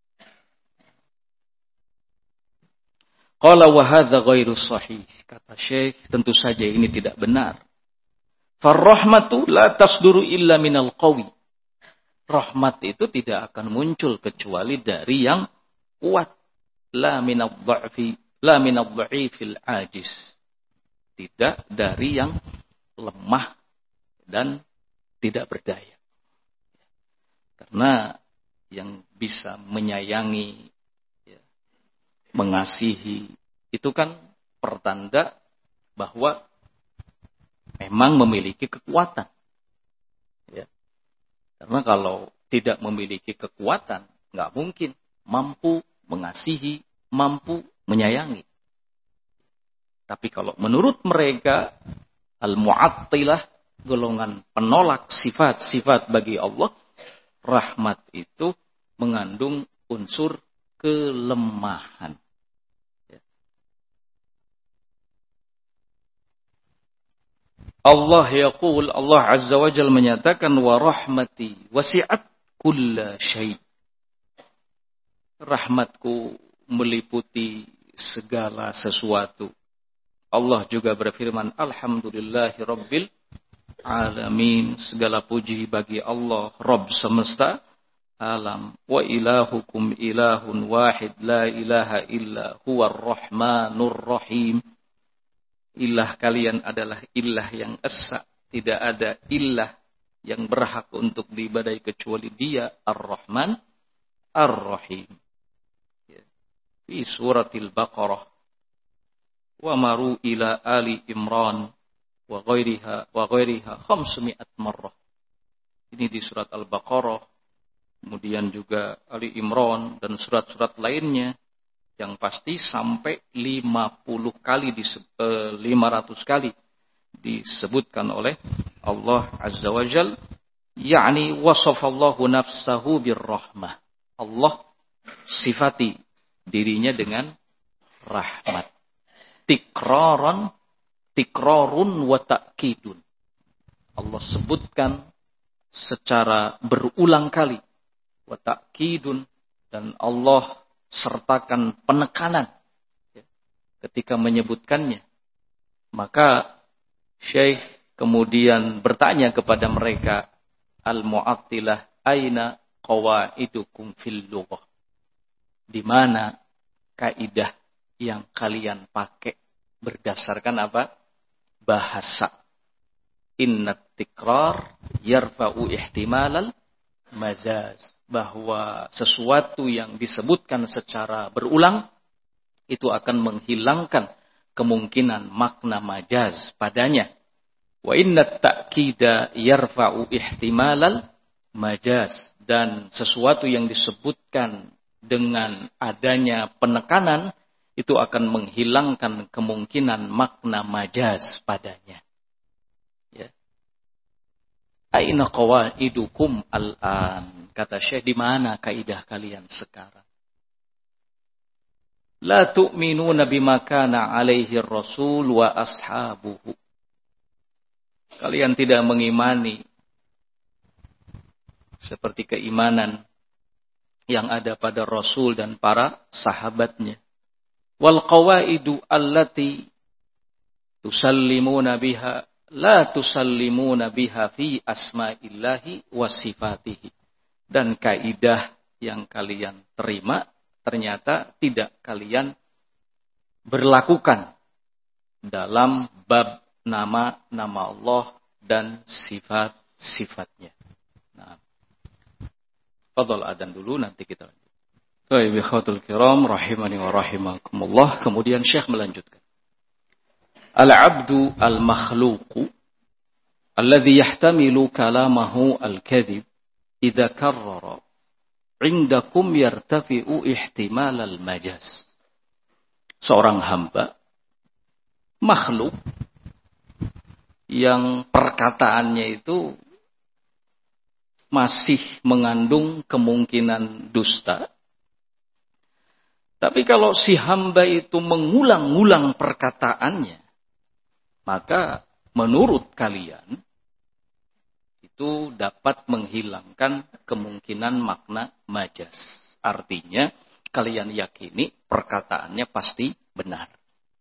Qala wa hadza ghairu sahih. Kata Syekh, tentu saja ini tidak benar. Farrahmatu la tasduru illa minal qawi. Rahmat itu tidak akan muncul kecuali dari yang kuat. La minadh dha'fi, la minadh dha'ifil ajis. Tidak dari yang lemah dan tidak berdaya. Karena yang bisa menyayangi, mengasihi, itu kan pertanda bahwa memang memiliki kekuatan. Ya. Karena kalau tidak memiliki kekuatan, nggak mungkin mampu mengasihi, mampu menyayangi. Tapi kalau menurut mereka, al-mu'attilah, golongan penolak sifat-sifat bagi Allah, rahmat itu mengandung unsur kelemahan. Allah yaqul, Allah Azza wa Jalla menyatakan wa rahmati wasi'at kulla syai'. Rahmatku meliputi segala sesuatu. Allah juga berfirman, alhamdulillahi rabbil alamin. Segala puji bagi Allah, Rabb semesta alam. Wa ilahukum ilahun wahid la ilaha illa huwar rahmanur rahim. Ilah kalian adalah ilah yang esa. Tidak ada ilah yang berhak untuk diibadai kecuali Dia, Ar-Rahman, Ar-Rahim. Di suratil Baqarah. Wa maru ila ali Imran wa ghairiha wa ghairiha khamsumi'at marrah. Ini di surat Al-Baqarah. Kemudian juga Ali Imran dan surat-surat lainnya Yang pasti sampai lima puluh kali, lima ratus kali disebutkan oleh Allah Azza wa Jal. Ya'ni wasafallahu nafsahu birrahmah. Allah sifati dirinya dengan rahmat. Tikraran, tikrarun wa ta'kidun. Allah sebutkan secara berulang kali. Wa ta'kidun. Dan Allah sertakan penekanan ketika menyebutkannya. Maka Syekh kemudian bertanya kepada mereka, Al-Mu'attilah, aina qawaidukum fil lughah? Di mana kaidah yang kalian pakai berdasarkan apa? Bahasa. Inna tikrar yarfa'u ihtimalal majaz. Bahwa sesuatu yang disebutkan secara berulang itu akan menghilangkan kemungkinan makna majaz padanya. Wa inna ta'kida yarfa'u ihtimalal majaz. Dan sesuatu yang disebutkan dengan adanya penekanan itu akan menghilangkan kemungkinan makna majaz padanya. Ya. Aina qawaidukum al-an? Kata Syekh, di mana kaidah kalian sekarang? La tu'minuna bima kana alaihi rasul wa ashabuhu. Kalian tidak mengimani seperti keimanan yang ada pada Rasul dan para sahabatnya. Wal qawaidu allati tusallimuna biha la tusallimuna biha fi asma'illahi wa sifatihi. Dan kaidah yang kalian terima ternyata tidak kalian berlakukan dalam bab nama-nama Allah dan sifat-sifatnya. Nah, fadhal adzan dulu, nanti kita lanjut. Baik, ikhwatul kiram rahimani wa rahimakumullah. Kemudian Syekh melanjutkan. Al-'abdu al-makhluqu alladhi yahtamilu kalamahu al-kadhib idza karrara 'indakum yartafi'u ihtimal al-majaz. Seorang hamba makhluk yang perkataannya itu masih mengandung kemungkinan dusta. Tapi kalau si hamba itu mengulang-ulang perkataannya, maka menurut kalian itu dapat menghilangkan kemungkinan makna majaz. Artinya kalian yakini perkataannya pasti benar.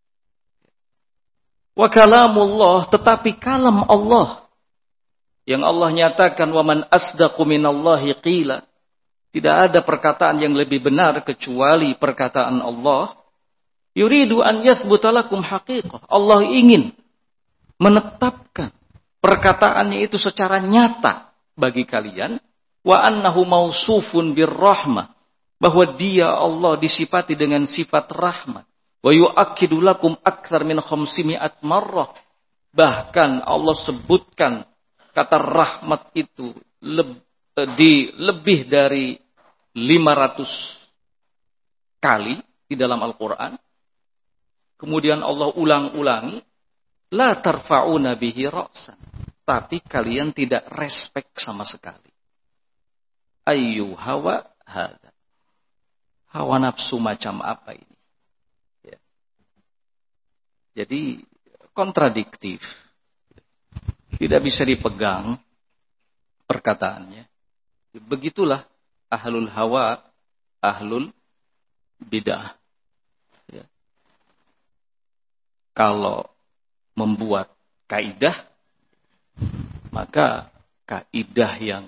Wa kalamullah, tetapi kalam Allah yang Allah nyatakan wa man asdaqu minallahi qila, tidak ada perkataan yang lebih benar kecuali perkataan Allah. Yuridu an yathbuta lakum haqiqah. Allah ingin menetapkan perkataannya itu secara nyata bagi kalian. Wa annahu mausufun birrahmah, bahwa dia Allah disifati dengan sifat rahmat. Wa yu'akkidu lakum aktsar min khamsimi'at marrah. Bahkan Allah sebutkan kata rahmat itu lebih di lebih dari lima ratus kali di dalam Al-Quran. Kemudian Allah ulang-ulangi, la tarfa'una bihi ra'san. Tapi kalian tidak respek sama sekali. Ayyu hawa hadha. Hawa nafsu macam apa ini? Ya. Jadi kontradiktif. Tidak bisa dipegang perkataannya. Begitulah ahlul hawa, ahlul bid'ah. Ya. Kalau membuat kaidah, maka kaidah yang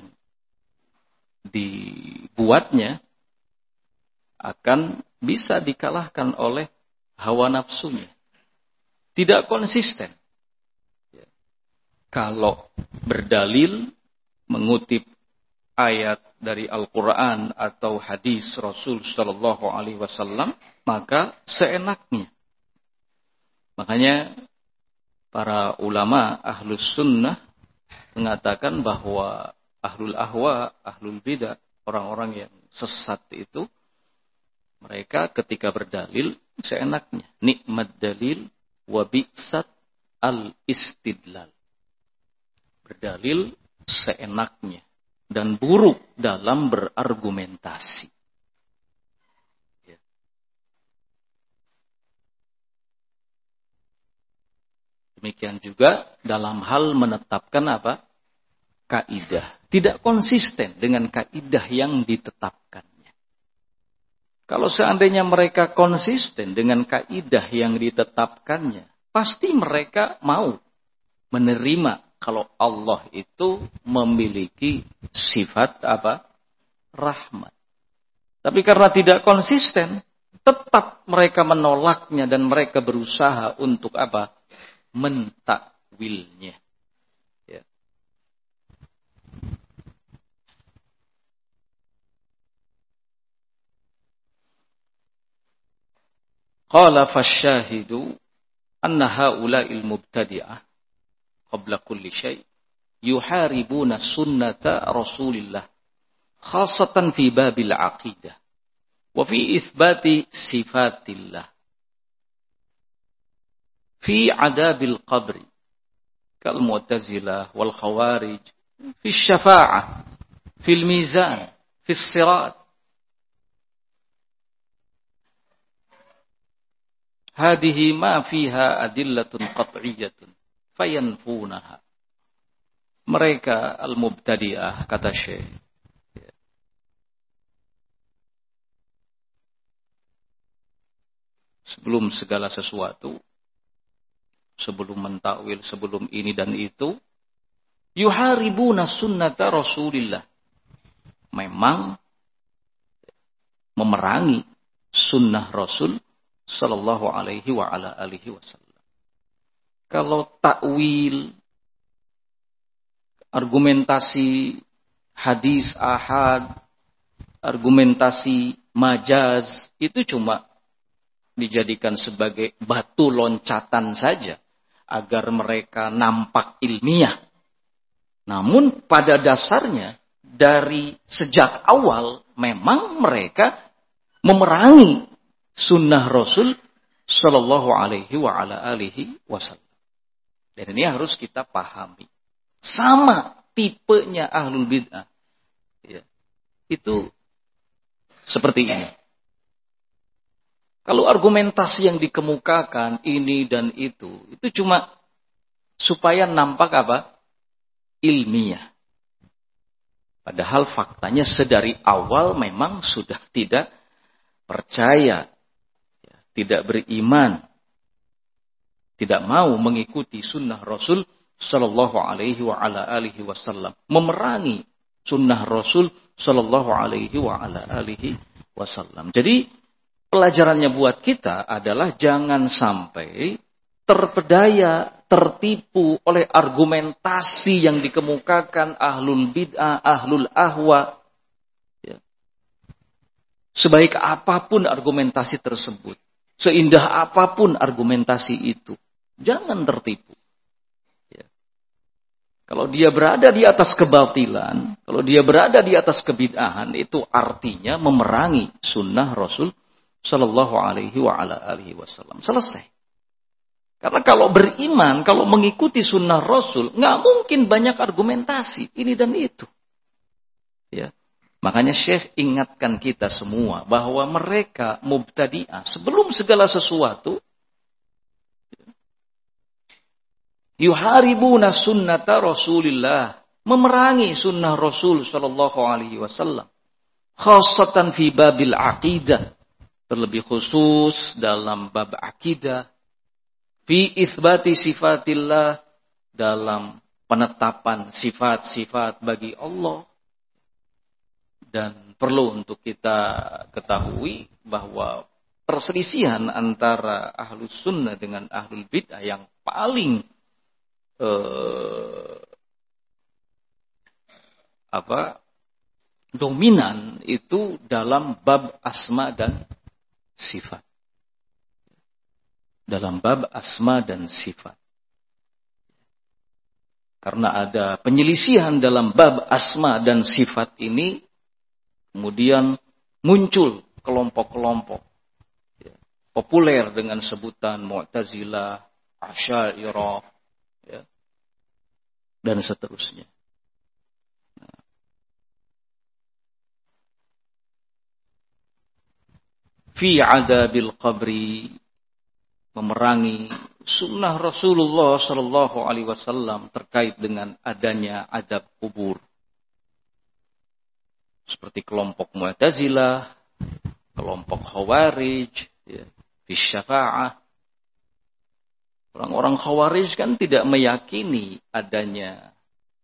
dibuatnya akan bisa dikalahkan oleh hawa nafsunya. Tidak konsisten. Ya. Kalau berdalil mengutip ayat dari Al-Quran atau hadis Rasul Sallallahu Alaihi Wasallam, maka seenaknya. Makanya para ulama ahlus sunnah mengatakan bahwa ahlul ahwa, ahlul bidah, orang-orang yang sesat itu Mereka ketika berdalil seenaknya. Nikmat dalil wa bi'sat al-istidlal. Berdalil seenaknya dan buruk dalam berargumentasi. Ya. Demikian juga dalam hal menetapkan apa? Kaidah. Tidak konsisten dengan kaidah yang ditetapkannya. Kalau seandainya mereka konsisten dengan kaidah yang ditetapkannya, pasti mereka mau menerima kalau Allah itu memiliki sifat apa? Rahmat. Tapi karena tidak konsisten, tetap mereka menolaknya dan mereka berusaha untuk apa? Mentakwilnya. Ya. Qala fasyahidu anna haula'il mubtadi'ah qabla kulli syai' yuharibuna sunnata Rasulillah khasatan fi babil aqidah wa fi itsbati sifatillah fi adabil qabri kal mu'tazilah wal khawarij fi syafa'ah fil mizan fi sirat. Hadihi ma fiha adillatun qat'iyyatun fayanfunaha. Mereka al-mubtadi'ah, kata Syekh, sebelum segala sesuatu, sebelum mentakwil, sebelum ini dan itu, yuharibuna sunnata Rasulillah. Memang memerangi sunnah Rasul sallallahu alaihi wa ala alihi wasallam. Kalau takwil, argumentasi hadis ahad, argumentasi majaz, itu cuma dijadikan sebagai batu loncatan saja agar mereka nampak ilmiah. Namun pada dasarnya dari sejak awal memang mereka memerangi sunnah Rasul sallallahu alaihi wa ala alihi wasallam. Dan ini harus kita pahami. Sama tipenya ahlul bid'ah. Ya. Itu seperti ini. Kalau argumentasi yang dikemukakan ini dan itu, itu cuma supaya nampak apa? Ilmiah. Padahal faktanya sedari awal memang sudah tidak percaya, ya, tidak beriman, tidak mau mengikuti sunnah Rasul sallallahu alaihi wa ala alihi wasallam, memerangi sunnah Rasul sallallahu alaihi wa ala alihi wasallam. Jadi pelajarannya buat kita adalah jangan sampai terpedaya, tertipu oleh argumentasi yang dikemukakan ahlul bid'ah, ahlul ahwa. Ya. Sebaik apapun argumentasi tersebut, seindah apapun argumentasi itu, jangan tertipu. Ya. Kalau dia berada di atas kebatilan, kalau dia berada di atas kebid'ahan, itu artinya memerangi sunnah Rasul sallallahu alaihi wa ala alihi wasallam. Selesai. Karena kalau beriman, kalau mengikuti sunnah Rasul, nggak mungkin banyak argumentasi ini dan itu. Ya, makanya Syekh ingatkan kita semua bahwa mereka mubtadi'ah sebelum segala sesuatu, yuharibuna sunnata Rasulillah, memerangi sunnah Rasul sallallahu alaihi wasallam, khassatan fi babil aqidah, terlebih khusus dalam bab akidah. Fi isbati sifatillah, dalam penetapan sifat-sifat bagi Allah. Dan perlu untuk kita ketahui bahwa perselisihan antara ahlus sunnah dengan ahlul bid'ah yang paling eh, apa dominan itu dalam bab asma dan sifat. Dalam bab asma dan sifat. Karena ada penyelisihan dalam bab asma dan sifat ini, kemudian muncul kelompok-kelompok ya, populer dengan sebutan Mu'tazilah, Asy'ariyah, ya, dan seterusnya. Nah. Fi adabil qabri, memerangi sunnah Rasulullah Sallallahu Alaihi Wasallam terkait dengan adanya adab kubur. Seperti kelompok Mu'tazilah, kelompok Khawarij, ya, fi syafa'ah. Orang-orang Khawarij kan tidak meyakini adanya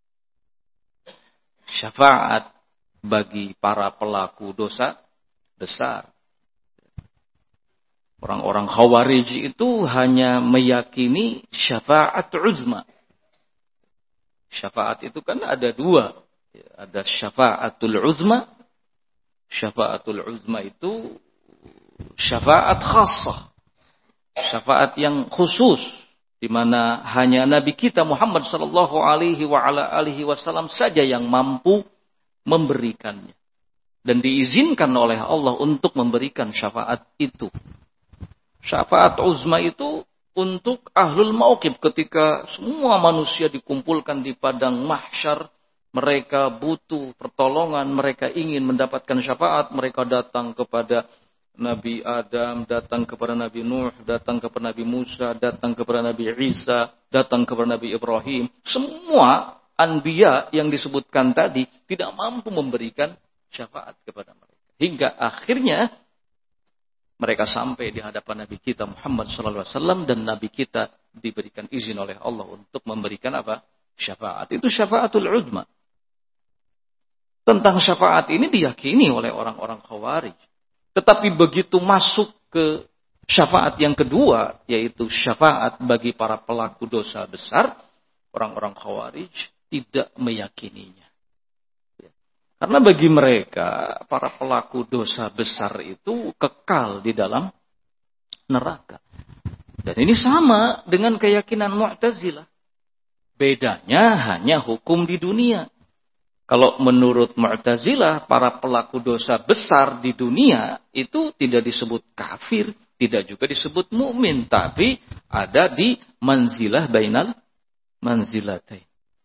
syafaat bagi para pelaku dosa besar. Orang-orang Khawarij itu hanya meyakini syafaat uzma. Syafaat itu kan ada dua. Ada syafaatul uzma. Syafaatul uzma itu syafaat khassah. Syafaat yang khusus, di mana hanya Nabi kita Muhammad sallallahu alaihi wa ala alihi wasallam saja yang mampu memberikannya, dan diizinkan oleh Allah untuk memberikan syafaat itu. Syafaat uzma itu untuk ahlul mauqif, ketika semua manusia dikumpulkan di padang mahsyar, mereka butuh pertolongan, mereka ingin mendapatkan syafaat, mereka datang kepada Nabi Adam, datang kepada Nabi Nuh, datang kepada Nabi Musa, datang kepada Nabi Isa, datang kepada Nabi Ibrahim. Semua anbiya yang disebutkan tadi tidak mampu memberikan syafaat kepada mereka. Hingga akhirnya mereka sampai di hadapan Nabi kita Muhammad sallallahu alaihi wasallam, dan Nabi kita diberikan izin oleh Allah untuk memberikan apa? Syafaat. Itu syafaatul uzma. Tentang syafaat ini diyakini oleh orang-orang Khawarij. Tetapi begitu masuk ke syafaat yang kedua, yaitu syafaat bagi para pelaku dosa besar, orang-orang Khawarij tidak meyakininya. Karena bagi mereka, para pelaku dosa besar itu kekal di dalam neraka. Dan ini sama dengan keyakinan Mu'tazilah. Bedanya hanya hukum di dunia. Kalau menurut Mu'tazilah, para pelaku dosa besar di dunia itu tidak disebut kafir, tidak juga disebut mukmin, tapi ada di manzilah bainal manzilatain.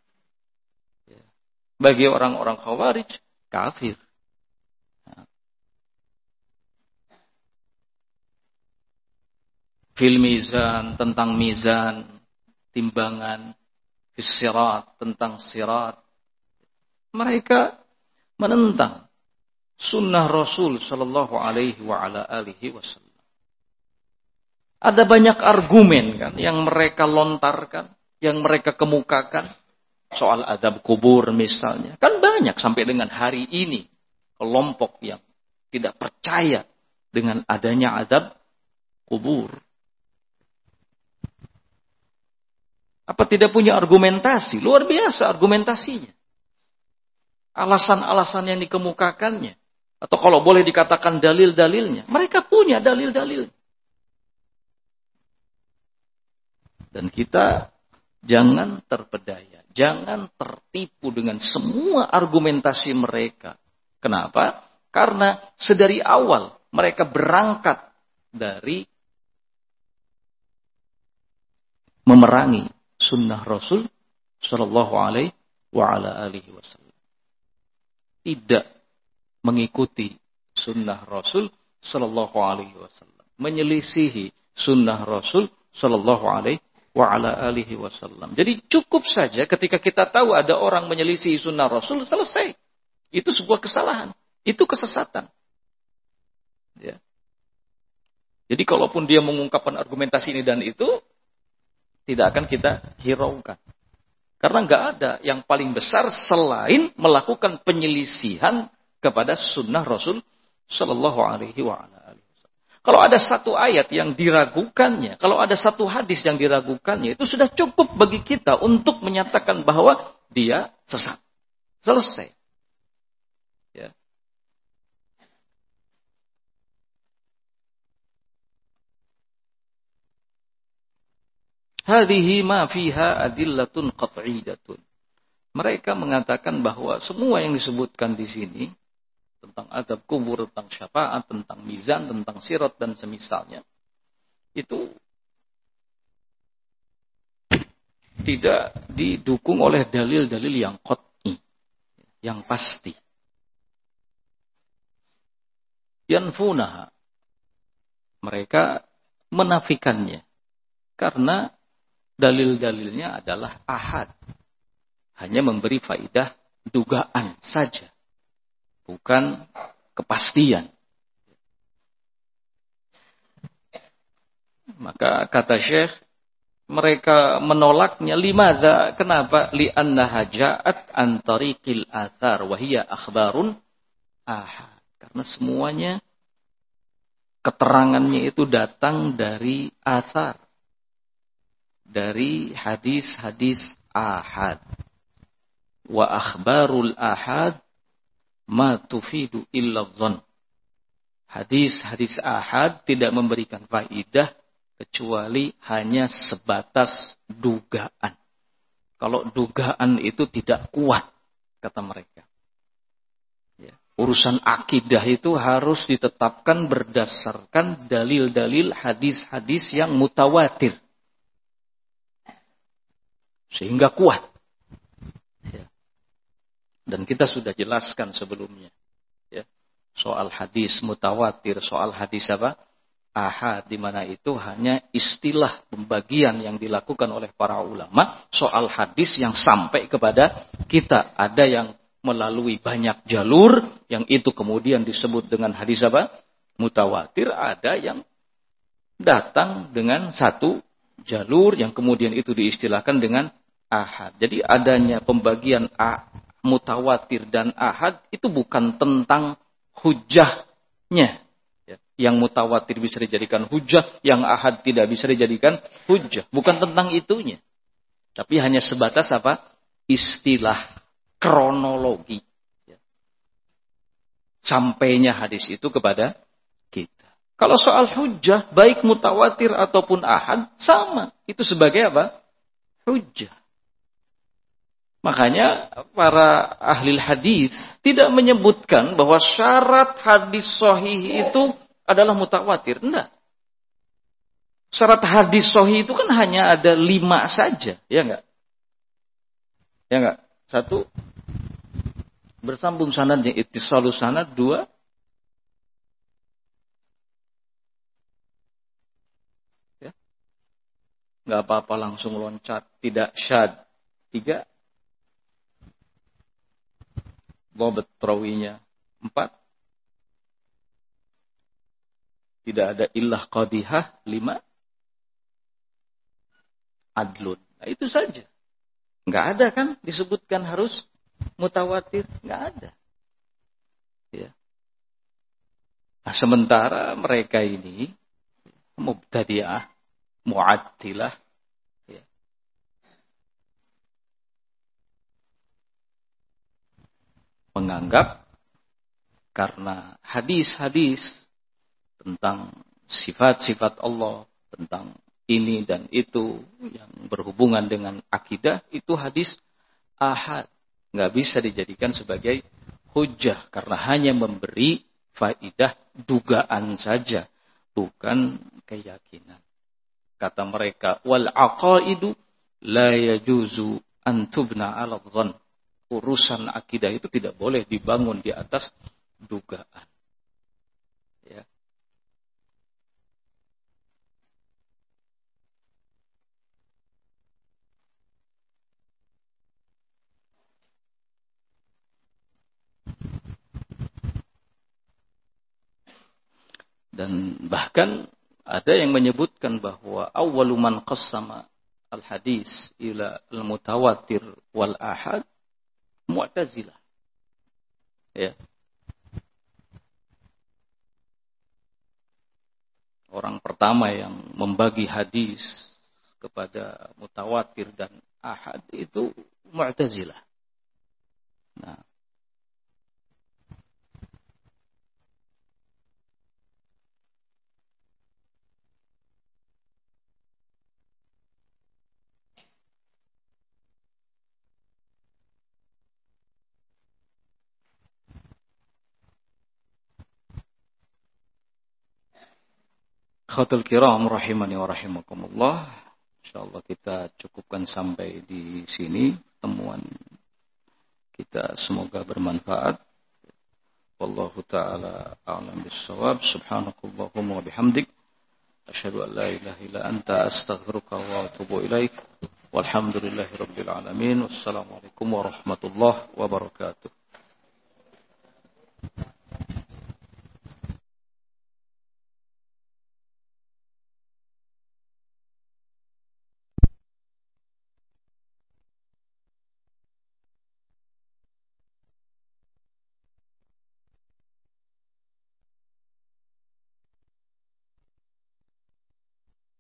Bagi orang-orang Khawarij, kafir. Fil mizan, tentang mizan, timbangan, fis sirat, tentang sirat. Mereka menentang sunnah Rasul sallallahu alaihi wa ala alihi wasallam. Ada banyak argumen kan yang mereka lontarkan, yang mereka kemukakan. Soal adab kubur misalnya. Kan banyak sampai dengan hari ini kelompok yang tidak percaya dengan adanya adab kubur. Apa tidak punya argumentasi? Luar biasa argumentasinya. Alasan-alasan yang dikemukakannya. Atau kalau boleh dikatakan dalil-dalilnya. Mereka punya dalil-dalil. Dan kita jangan terpedaya. Jangan tertipu dengan semua argumentasi mereka. Kenapa? Karena sedari awal mereka berangkat dari memerangi sunnah Rasul sallallahu alaihi wa ala alihi wasallam. Tidak mengikuti sunnah Rasul sallallahu alaihi wasallam, menyelisihi sunnah Rasul sallallahu alaihi wa ala alihi wasallam. Jadi cukup saja ketika kita tahu ada orang menyelisihi sunnah Rasul, selesai. Itu sebuah kesalahan, itu kesesatan. Ya. Jadi kalaupun dia mengungkapkan argumentasi ini dan itu, tidak akan kita hiraukan. Karena nggak ada yang paling besar selain melakukan penyelisihan kepada sunnah Rasul Sallallahu Alaihi Wasallam. Kalau ada satu ayat yang diragukannya, kalau ada satu hadis yang diragukannya, itu sudah cukup bagi kita untuk menyatakan bahwa dia sesat. Selesai. Ya. Hadhihi ma fiha adillatun qat'idatun. Mereka mengatakan bahwa semua yang disebutkan di sini tentang azab kubur, tentang syafaat, tentang mizan, tentang sirat dan semisalnya, itu tidak didukung oleh dalil-dalil yang qat'i, yang pasti. Yanfunaha, mereka menafikannya karena dalil-dalilnya adalah ahad, hanya memberi faidah dugaan saja, bukan kepastian. Maka kata Syekh, mereka menolaknya limadza, kenapa? Li'annaha ja'at an tariqil athar wa hiya akhbarun ahad. Karena semuanya keterangannya itu datang dari athar, dari hadis-hadis ahad. Wa akhbarul ahad ma tufidu illa dhann. Hadis-hadis ahad tidak memberikan faidah kecuali hanya sebatas dugaan. Kalau dugaan itu tidak kuat, kata mereka. Ya. Urusan akidah itu harus ditetapkan berdasarkan dalil-dalil hadis-hadis yang mutawatir. Sehingga kuat. Ya. Dan kita sudah jelaskan sebelumnya. Ya. Soal hadis mutawatir, soal hadis apa? Ahad, di mana itu hanya istilah pembagian yang dilakukan oleh para ulama soal hadis yang sampai kepada kita. Ada yang melalui banyak jalur, yang itu kemudian disebut dengan hadis apa? Mutawatir. Ada yang datang dengan satu jalur, yang kemudian itu diistilahkan dengan ahad. Jadi adanya pembagian a, mutawatir dan ahad itu bukan tentang hujahnya. Yang mutawatir bisa dijadikan hujah, yang ahad tidak bisa dijadikan hujah. Bukan tentang itunya. Tapi hanya sebatas apa? Istilah, kronologi. Sampainya hadis itu kepada kita. Kalau soal hujah, baik mutawatir ataupun ahad, sama. Itu sebagai apa? Hujah. Makanya para ahli hadis tidak menyebutkan bahwa syarat hadis sahih itu adalah mutawatir. Enggak. Syarat hadis sahih itu kan hanya ada lima saja. Ya enggak? Ya enggak? Satu, bersambung sanadnya, ittisalus sanad. Dua, ya, enggak apa-apa langsung loncat. Tidak syad. Tiga, dhabt rawinya. Empat, tidak ada illah qadihah. Lima, adlun. Nah, itu saja. Enggak ada kan disebutkan harus mutawatir. Enggak ada. Ya. Nah, sementara mereka ini mubtadi'ah, mu'attilah, ya, menganggap karena hadis-hadis tentang sifat-sifat Allah, tentang ini dan itu yang berhubungan dengan akidah, itu hadis ahad. Nggak bisa dijadikan sebagai hujah, karena hanya memberi faidah dugaan saja, bukan keyakinan. Kata mereka, wal aqaidu la yajuzu an tubna 'ala dhann. Urusan akidah itu tidak boleh dibangun di atas dugaan. Ya. Dan bahkan ada yang menyebutkan bahwa awwalu man qassama al-hadis ila al-mutawatir wal ahad Mu'tazilah. Ya. Orang pertama yang membagi hadis kepada mutawatir dan ahad itu Mu'tazilah. Nah, Khatul kiram rahimani wa rahimakumullah. Insyaallah kita cukupkan sampai di sini temuan kita, semoga bermanfaat. Wallahu taala a'lam bissawab. Subhanakallahumma wa bihamdik asyhadu an la ilaha illa anta astaghfiruka wa atubu ilaik. Walhamdulillahirabbil alamin. Wassalamualaikum warahmatullahi wabarakatuh.